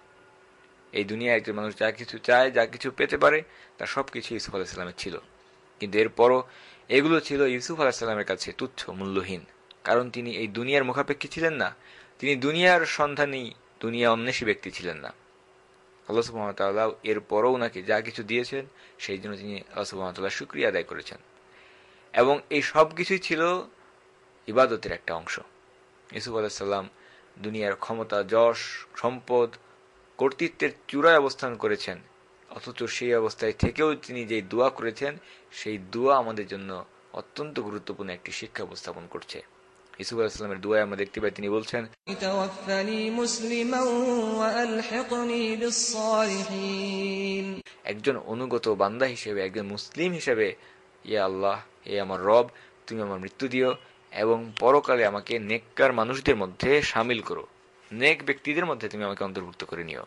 এই দুনিয়ায় একজন মানুষ যা কিছু চায়, যা কিছু পেতে পারে, তার সবকিছু ইউসুফ আলাইহিসসালামের ছিল, কিন্তু এরপরও এগুলো ছিল ইউসুফ আলাইহিসসালামের কাছে তুচ্ছ, মূল্যহীন, কারণ তিনি এই দুনিয়ার মুখাপেক্ষী ছিলেন না, তিনি দুনিয়ার সন্ধানী, দুনিয়া অন্বেষী ব্যক্তি ছিলেন না। আল্লাহ সুবহানাহু ওয়া তাআলা এরপরও ওনাকে যা কিছু দিয়েছেন সেই জন্য তিনি আল্লাহ সুবহানাহু ওয়া তাআলার শুকরিয়া আদায় করেছেন, এবং এই সব কিছুই ছিল ইবাদতের একটা অংশ। ইউসুফ আলাইহিসসালাম দুনিয়ার ক্ষমতা, যশ, সম্পদ, কর্তৃত্বের চূড়ায় অবস্থান করেছেন, অথচ সেই অবস্থায় থেকেও তিনি যে দোয়া করেছেন সেই দোয়া আমাদের জন্য অত্যন্ত গুরুত্বপূর্ণ একটি শিক্ষা উপস্থাপন করছে। ইউসুফ আলাইহিস সালামের দোয়ায় আমরা দেখতে পাই তিনি বলছেন, তাওয়াফফানি মুসলিমান ওয়া আলহিকনি বিস-সালিহিন, একজন অনুগত বান্দা হিসেবে, একজন মুসলিম হিসেবে, ইয়া আল্লাহ, হে আমার রব, তুমি আমার মৃত্যু দিও এবং পরকালে আমাকে নেককার মানুষদের মধ্যে শামিল করো, নেক ব্যক্তিদের মধ্যে তুমি আমাকে অন্তর্ভুক্ত করে নিও।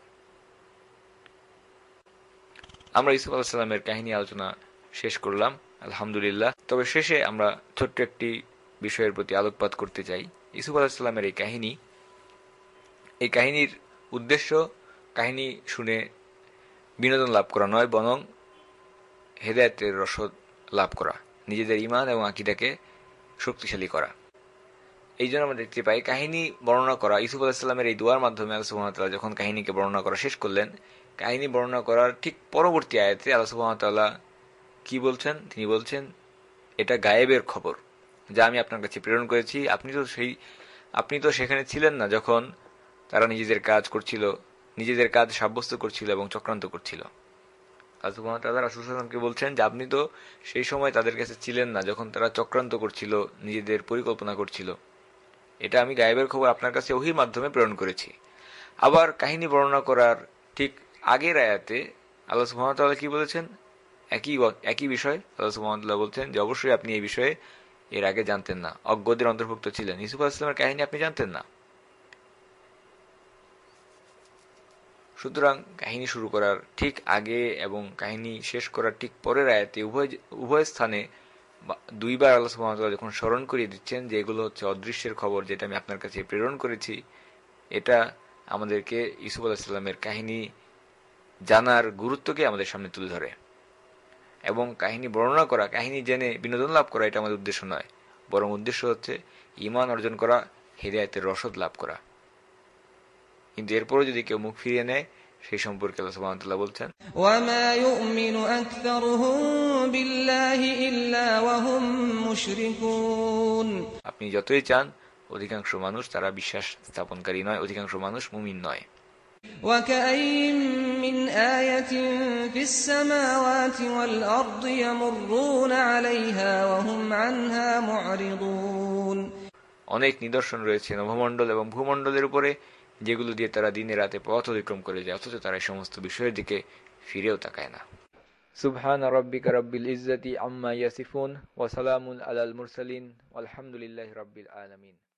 আমরা ইউসুফ আলাইহিস সালামের কাহিনী আলোচনা শেষ করলাম, আলহামদুলিল্লাহ। তবে শেষে আমরা ছোট্ট একটি বিষয়ের প্রতি আলোকপাত করতে চাই। ইউসুফ আলাইহিস সালামের এই কাহিনীর উদ্দেশ্য কাহিনী শুনে বিনোদন লাভ করা নয়, বরং হেদায়েতের রসদ লাভ করা, নিজেদের ঈমান এবং আকীদাকে শক্তিশালী করা। এই জন্য আমরা দেখতে পাই কাহিনী বর্ণনা করা, ইউসুফ আলাইহিস সালামের এই দোয়ার মাধ্যমে আল্লাহ সুবহানাহু ওয়া তাআলা যখন কাহিনীকে বর্ণনা করা শেষ করলেন, কাহিনী বর্ণনা করার ঠিক পরবর্তী আয়াতে আল্লাহ সুবহানাহু ওয়া তাআলা কি বলছেন? তিনি বলছেন, এটা গায়েবের খবর যা আমি আপনার কাছে প্রেরণ করেছি, আপনি তো সেখানে ছিলেন না যখন তারা নিজেদের কাজ করছিল, নিজেদের কাজ সাব্যস্ত করছিল এবং চক্রান্ত করছিল। আল্লাহ সুবহানাহু ওয়া তাআলা রাসূল সাল্লাল্লাহু আলাইহি ওয়াসাল্লামকে বলছেন যে আপনি তো সেই সময় তাদের কাছে ছিলেন না যখন তারা চক্রান্ত করছিল, নিজেদের পরিকল্পনা করছিল। এটা আমি গায়েবের খবর আপনার কাছে ওহীর মাধ্যমে প্রেরণ করেছি। আবার কাহিনী বর্ণনা করার ঠিক আগের আয়াতে আল্লাহ সুবহানাহু ওয়া তাআলা কি বলেছেন? একই বিষয় আল্লাহ সুবহানাহু ওয়া তাআলা বলছেন যে অবশ্যই আপনি এই বিষয়ে এর আগে জানতেন না, অজ্ঞদের অন্তর্ভুক্ত ছিলেন, ইউসুফ আলাইহিস সালামের কাহিনী আপনি জানতেন না। সুতরাং কাহিনী শুরু করার ঠিক আগে এবং কাহিনী শেষ করার ঠিক পরের আয়াতে উভয় স্থানে দুইবার আল্লাহ সুবহানাহু ওয়া তাআলা যখন স্মরণ করিয়ে দিচ্ছেন যে এগুলো হচ্ছে অদৃশ্যের খবর যেটা আমি আপনার কাছে প্রেরণ করেছি, এটা আমাদেরকে ইউসুফ আলাইহিস সালামের কাহিনী জানার গুরুত্বকে আমাদের সামনে তুলে ধরে। এবং কাহিনী বর্ণনা করা, কাহিনী জেনে বিনোদন লাভ করা এটা আমাদের উদ্দেশ্য নয়, বরং উদ্দেশ্য হচ্ছে ঈমান অর্জন করা, হিদায়াতের রসদ লাভ করা। কিন্তু এরপরও যদি কেউ মুখ ফিরিয়ে নেয়, সেই সম্পর্কে আল্লাহ সুবহানাহু ওয়া তাআলা বলছেন, ওয়ামা ইউমিনু আকসারুহুম বিল্লাহি ইল্লা ওয়া হুম মুশরিকুন, আপনি যতই চান অধিকাংশ মানুষ তারা বিশ্বাস স্থাপনকারী নয়, অধিকাংশ মানুষ মুমিন নয়। ওয়া কাআইয়িম মিন আয়াতিন ফিস সামাওয়াতি ওয়াল আরদি ইয়ামুররুনা আলাইহা ওয়া হুম আনহা মু'রিদুন, অনেক নিদর্শন রয়েছে নভমণ্ডল এবং ভূমণ্ডলের উপরে যেগুলো দিয়ে তারা দিনে রাতে পথ অতিক্রম করে যায়, অথচ তারা এই সমস্ত বিষয়ের দিকে ফিরেও তাকায় না। সুবহানা রাব্বিকা রাব্বিল ইজ্জাতি আম্মা ইয়াসিফুন ওয়া সালামুন আলাল মুরসালিন ওয়ালহামদুলিল্লাহি রাব্বিল আলামিন।